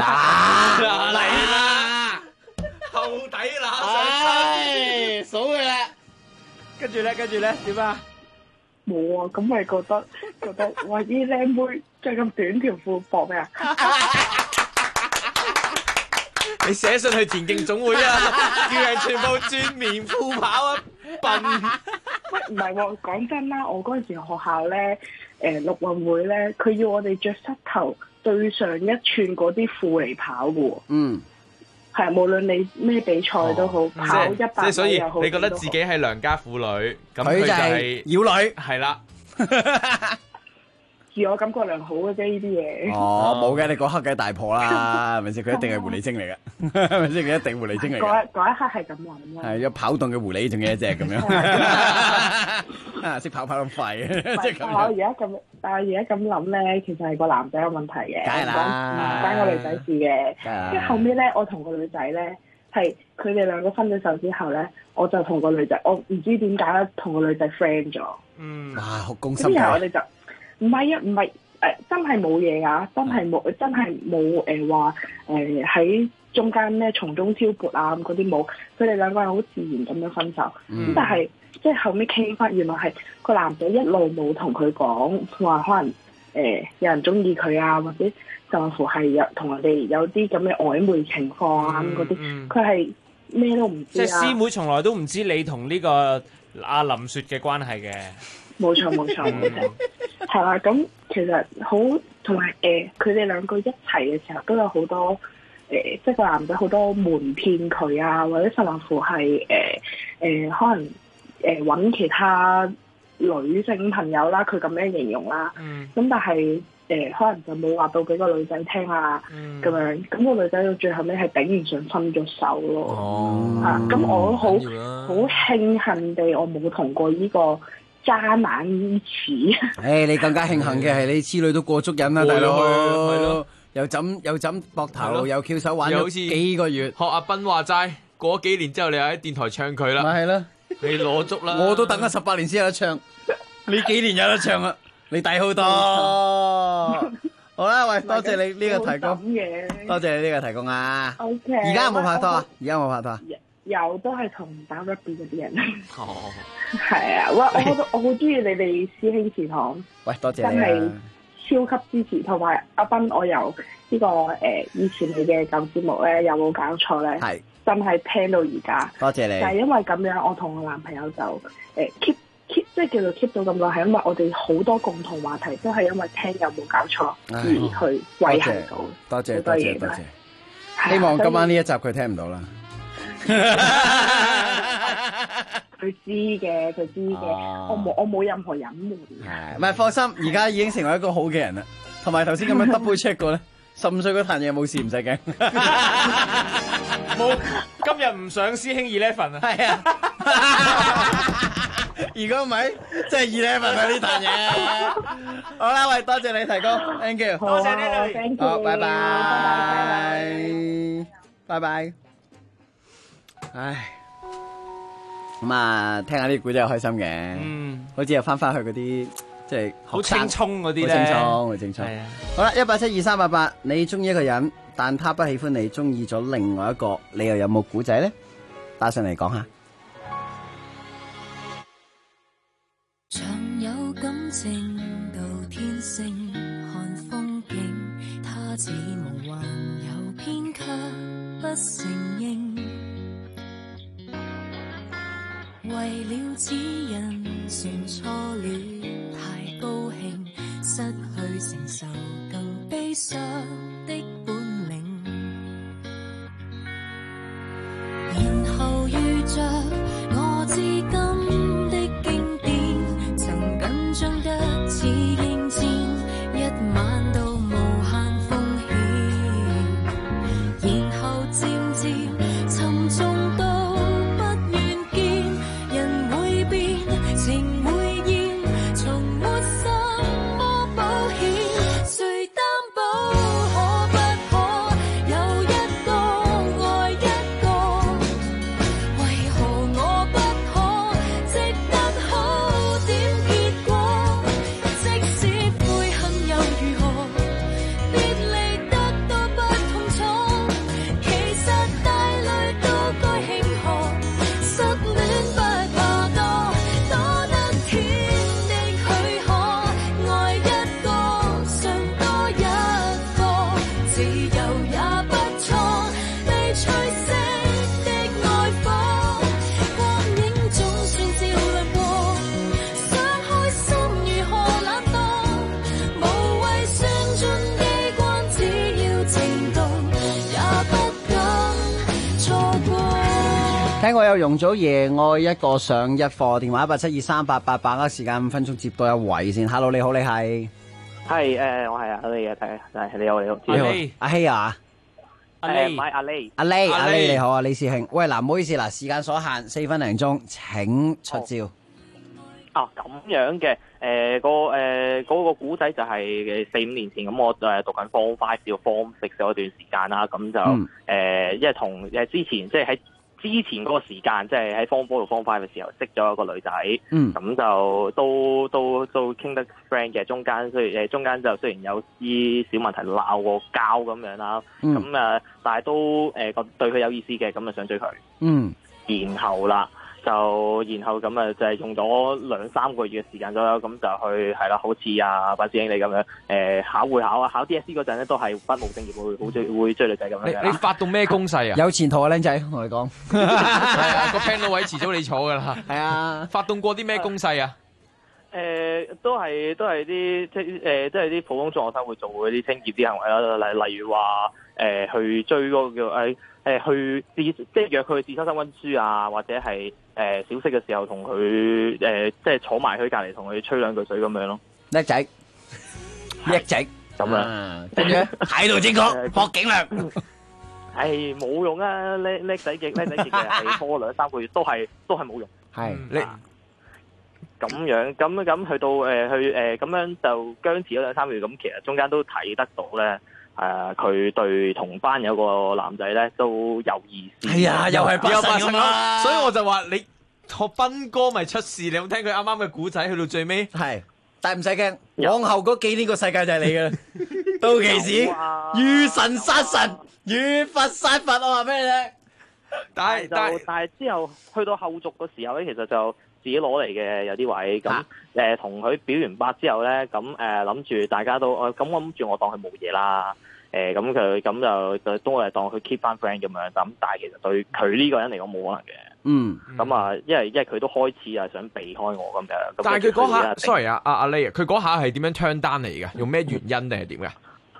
啦，後底啦， 數佢啦。跟住咧點啊？ 冇啊，咁咪覺得哇！啲靚妹着咁短條褲搏咩啊？ 你寫信去田徑總會啊，叫人全部轉棉褲跑啊，笨！ 喂，唔係喎，講真啦，我嗰陣時學校咧，陸運會咧，佢要我哋着膝頭對上1寸嗰啲褲嚟跑嘅喎。係無論你咩比賽都好，跑100米又好， 所以你覺得自己係良家婦女，咁佢就係妖女， 係啦。 自我感覺良好嘅啫，呢啲嘢。 冇嘅，你嗰刻嘅大婆啦，係咪先？佢一定係狐狸精嚟嘅，係咪先？佢一定狐狸精嚟嘅。 嗰一刻係咁諗咯。 係一跑動嘅狐狸，仲有一隻咁樣，識跑咁快嘅，即係咁。 但係而家咁諗咧，其實係個男仔有問題嘅， 梗係啦， 唔關個女仔事嘅。跟住後尾咧，我同個女仔咧係佢哋2個分咗手之後咧，我就同個女仔，我唔知點解咧，同個女仔 friend 咗。 哇，好攻心計。 之後我哋就。唔係真係冇嘢㗎，真係冇話喺中間咩從中挑撥啊嗰啲冇，佢哋2個人好自然咁樣分手。咁但係即係後尾傾翻，原來係個男仔一路冇同佢講話，可能有人中意佢啊，或者甚至乎係有同人哋有啲咁嘅曖昧情況啊咁嗰啲，佢係咩都唔知啊。 即係師妹從來都唔知你同呢個阿林雪嘅關係嘅。 冇錯，係啦。咁其實好同埋佢哋兩個一齊嘅時候都有好多即係個男仔好多瞞騙佢啊，或者甚至乎係可能揾其他女性朋友啦，佢咁樣形容啦。咁但係可能就冇話到俾個女仔聽啊，咁樣。咁個女仔到最後尾係頂唔順分咗手咯。咁我好慶幸地，我冇同過呢個渣男依詞。 你更加慶幸嘅係你痴女都過足癮啦，大佬。係咯，又枕膊頭，又翹手玩咗幾個月。 學阿斌話齋，過咗幾年之後，你又喺電台唱佢啦。 咪係咯， 你攞足啦。 我都等咗18年先有得唱，呢幾年有得唱啦，你抵好多。好啦，喂，多謝你呢個提供，多謝你呢個提供啊。 OK。 而家有冇拍拖啊？ 有，都係同打 rugby 嗰啲人。係啊，我好中意你哋師兄祠堂。 喂，多謝真係超級支持，同埋阿斌，我由呢個以前你嘅舊節目咧，有冇搞錯咧？係真係聽到而家。 多謝你。 就係因為咁樣，我同我男朋友就keep 即係叫做 keep 到咁耐，係因為我哋好多共同話題，都係因為聽有冇搞錯而去維繫到。 多謝。希望今晚呢一集佢聽唔到啦。 佢知嘅，我冇任何隱瞞。 唔係，放心，而家已經成為一個好嘅人啦。同埋頭先咁樣 double check 過咧，15歲嗰壇嘢冇事，唔使驚。 冇，今日唔上師兄 11啊。 係啊。如果唔係，真係11啊呢壇嘢。好啦，喂，多謝你提供 ，thank you， 多謝你，thank you， 好，拜拜。唉，咁啊，聽下啲古仔又開心嘅，好似又翻去嗰啲即係好青蔥嗰啲咧， 好青蔥。好啦，1872388，你中意一個人，但他不喜歡你，中意咗另外一個，你又有冇古仔咧？打上嚟講下。 常有感情到天星看風景，他似夢幻有偏卻不承認。為了此人算錯了，太高興，失去承受更悲傷的本領，然後遇着我至今的經典，曾緊張得似應戰，一晚到無限風險，然後漸漸沉重到聽過有容祖兒愛一個上一課，電話1872388，把握時間5分鐘接到一位先。Hello， 你好，你係？ 係我係阿李嘅，係你好， 阿希啊？ 唔係阿李， 阿李你好啊，李師兄。喂，嗱，唔好意思，嗱，時間所限，4分零鐘，請出招。 咁樣嘅，嗰個古仔就係4-5年前，咁我讀緊 Form 5至到 Form 6嗰段時間啦，咁就因為同之前即係喺之前嗰個時間，即係喺 Form 4到 Form 5嘅時候識咗一個女仔，咁就都傾得 friend 嘅，中間就雖然有啲小問題鬧過交咁樣啦，咁但係都對佢有意思嘅，咁就想追佢，然後啦。 就然後咁啊，就係用咗2-3個月嘅時間左右，咁就去係啦，好似白師兄你咁樣，考 DSE 嗰陣咧，都係不務正業，會追女仔咁樣。 你發動咩攻勢啊？ 有前途啊，僆仔，同你講。 係啊，個 panel 位遲早你坐噶啦。 係啊， 發動過啲咩攻勢啊？ 都係啲即係啲普通中學生會做嗰啲清潔啲行為啦，例如話去追嗰個叫去即係約佢去自修室溫書啊，或者係小息嘅時候同佢即係坐埋去隔離同佢吹兩句水咁樣咯。 叻仔，叻仔咁樣， 跟住態度正確，博景亮。 冇用啊！叻仔嘅係拖2-3個月都係冇用。 係你咁樣咁去到咁樣就僵持咗2-3個月，咁其實中間都睇得到咧。佢對同班有個男仔咧都有意思。係啊， 又係發生啦。所以我就話你學斌哥咪出事，你有冇聽佢啱啱嘅古仔？去到最尾係，但係唔使驚，往後嗰幾年個世界就係你嘅啦。到期時遇神殺神，遇佛殺佛，我話俾你聽。 但係之後去到後續嘅時候咧，其實就自己攞嚟嘅有啲位咁同佢表完白之後咧，咁諗住大家都咁我諗住我當佢冇嘢啦。咁佢咁就都係當佢 keep 翻 friend 咁樣，咁但係其實對佢呢個人嚟講冇可能嘅。咁啊，因為佢都開始係想避開我咁樣。 但係佢嗰下 ，sorry 啊，阿 Lay 佢嗰下係點樣 turn down 嚟嘅？用咩原因定係點嘅？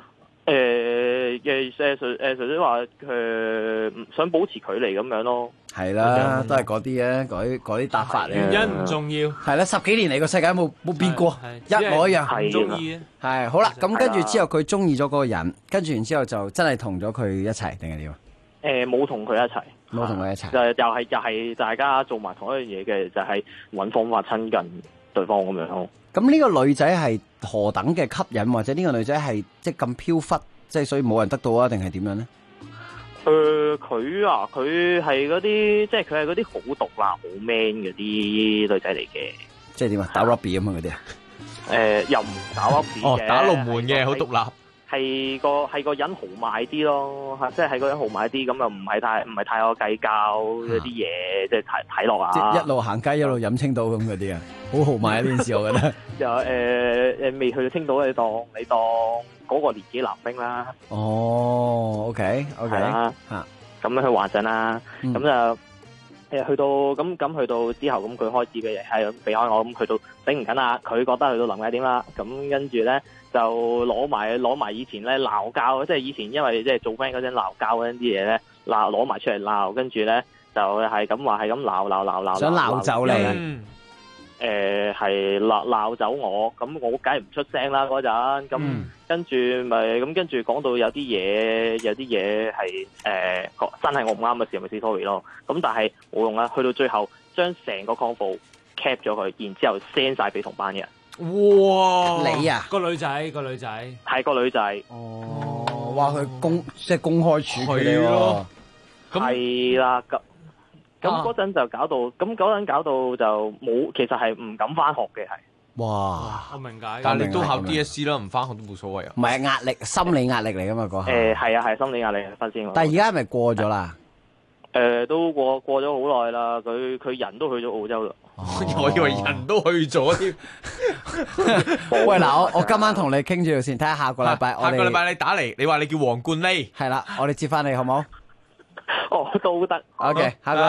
純粹話想保持距離咁樣咯。 係啦，都係嗰啲嘅，嗰啲答法嚟。 原因唔重要。 係啦，10幾年嚟個世界冇變過，一模一樣。 唔中意係好啦，咁跟住之後佢中意咗嗰個人，跟住然之後就真係同咗佢一齊定係點啊？ 冇同佢一齊。 冇同佢一齊。 又係大家做埋同一樣嘢嘅，就係揾方法親近對方咁樣咯。 咁呢個女仔係何等嘅吸引，或者呢個女仔係即係咁飄忽，即係所以冇人得到啊？定係點樣咧？ 佢係嗰啲，即係佢係嗰啲好獨立、好 man 嗰啲女仔嚟嘅。 即係點啊？打 rugby 咁啊嗰啲啊？ 又唔打 rugby 嘅。 打龍門嘅，好獨立。 係個人豪邁啲咯，即係個人豪邁啲，咁又唔係太過計較嗰啲嘢，即係睇落啊。即係一路行街一路飲青島咁嗰啲啊，好豪邁呢件事，我覺得。 又未去到青島，你當嗰個年紀男兵啦。 哦 ，OK， 啦，咁樣去幻想啦，咁就去到咁去到之後，咁佢開始嘅嘢係咁避開我，咁去到頂唔緊啦，佢覺得去到臨界點啦，咁跟住咧就攞埋以前咧鬧交，即係以前因為即係做 friend 嗰陣鬧交嗰啲嘢咧攞埋出嚟鬧，跟住咧就係咁話係咁鬧， 想鬧走你。 係鬧走我，咁我梗係唔出聲啦嗰陣，咁跟住跟住講到有啲嘢係真係我唔啱嘅時候咪 say sorry 咯，咁但係冇用啦，去到最後將成個 convo cap 咗佢，然之後 send 晒俾同班嘅人。 哇！你啊， 個女仔係個女仔。 哦，哇！佢公開處佢哋喎。 係啦，咁嗰陣就搞到就冇，其實係唔敢翻學嘅係。 哇！ 我明解。 但係你都考 DSE 啦，唔翻學都冇所謂啊。 唔係壓力，心理壓力嚟噶嘛嗰下。 係啊，係心理壓力分先。 但係而家係咪過咗啦？ 都過咗好耐啦。佢人都去咗澳洲啦。 我以為人都去咗添。 喂，嗱，我今晚同你傾住先，睇下下個禮拜。 下個禮拜你打嚟，你話你叫黃冠呢？ 係啦，我哋接翻你好冇？ 都得。 OK，下個。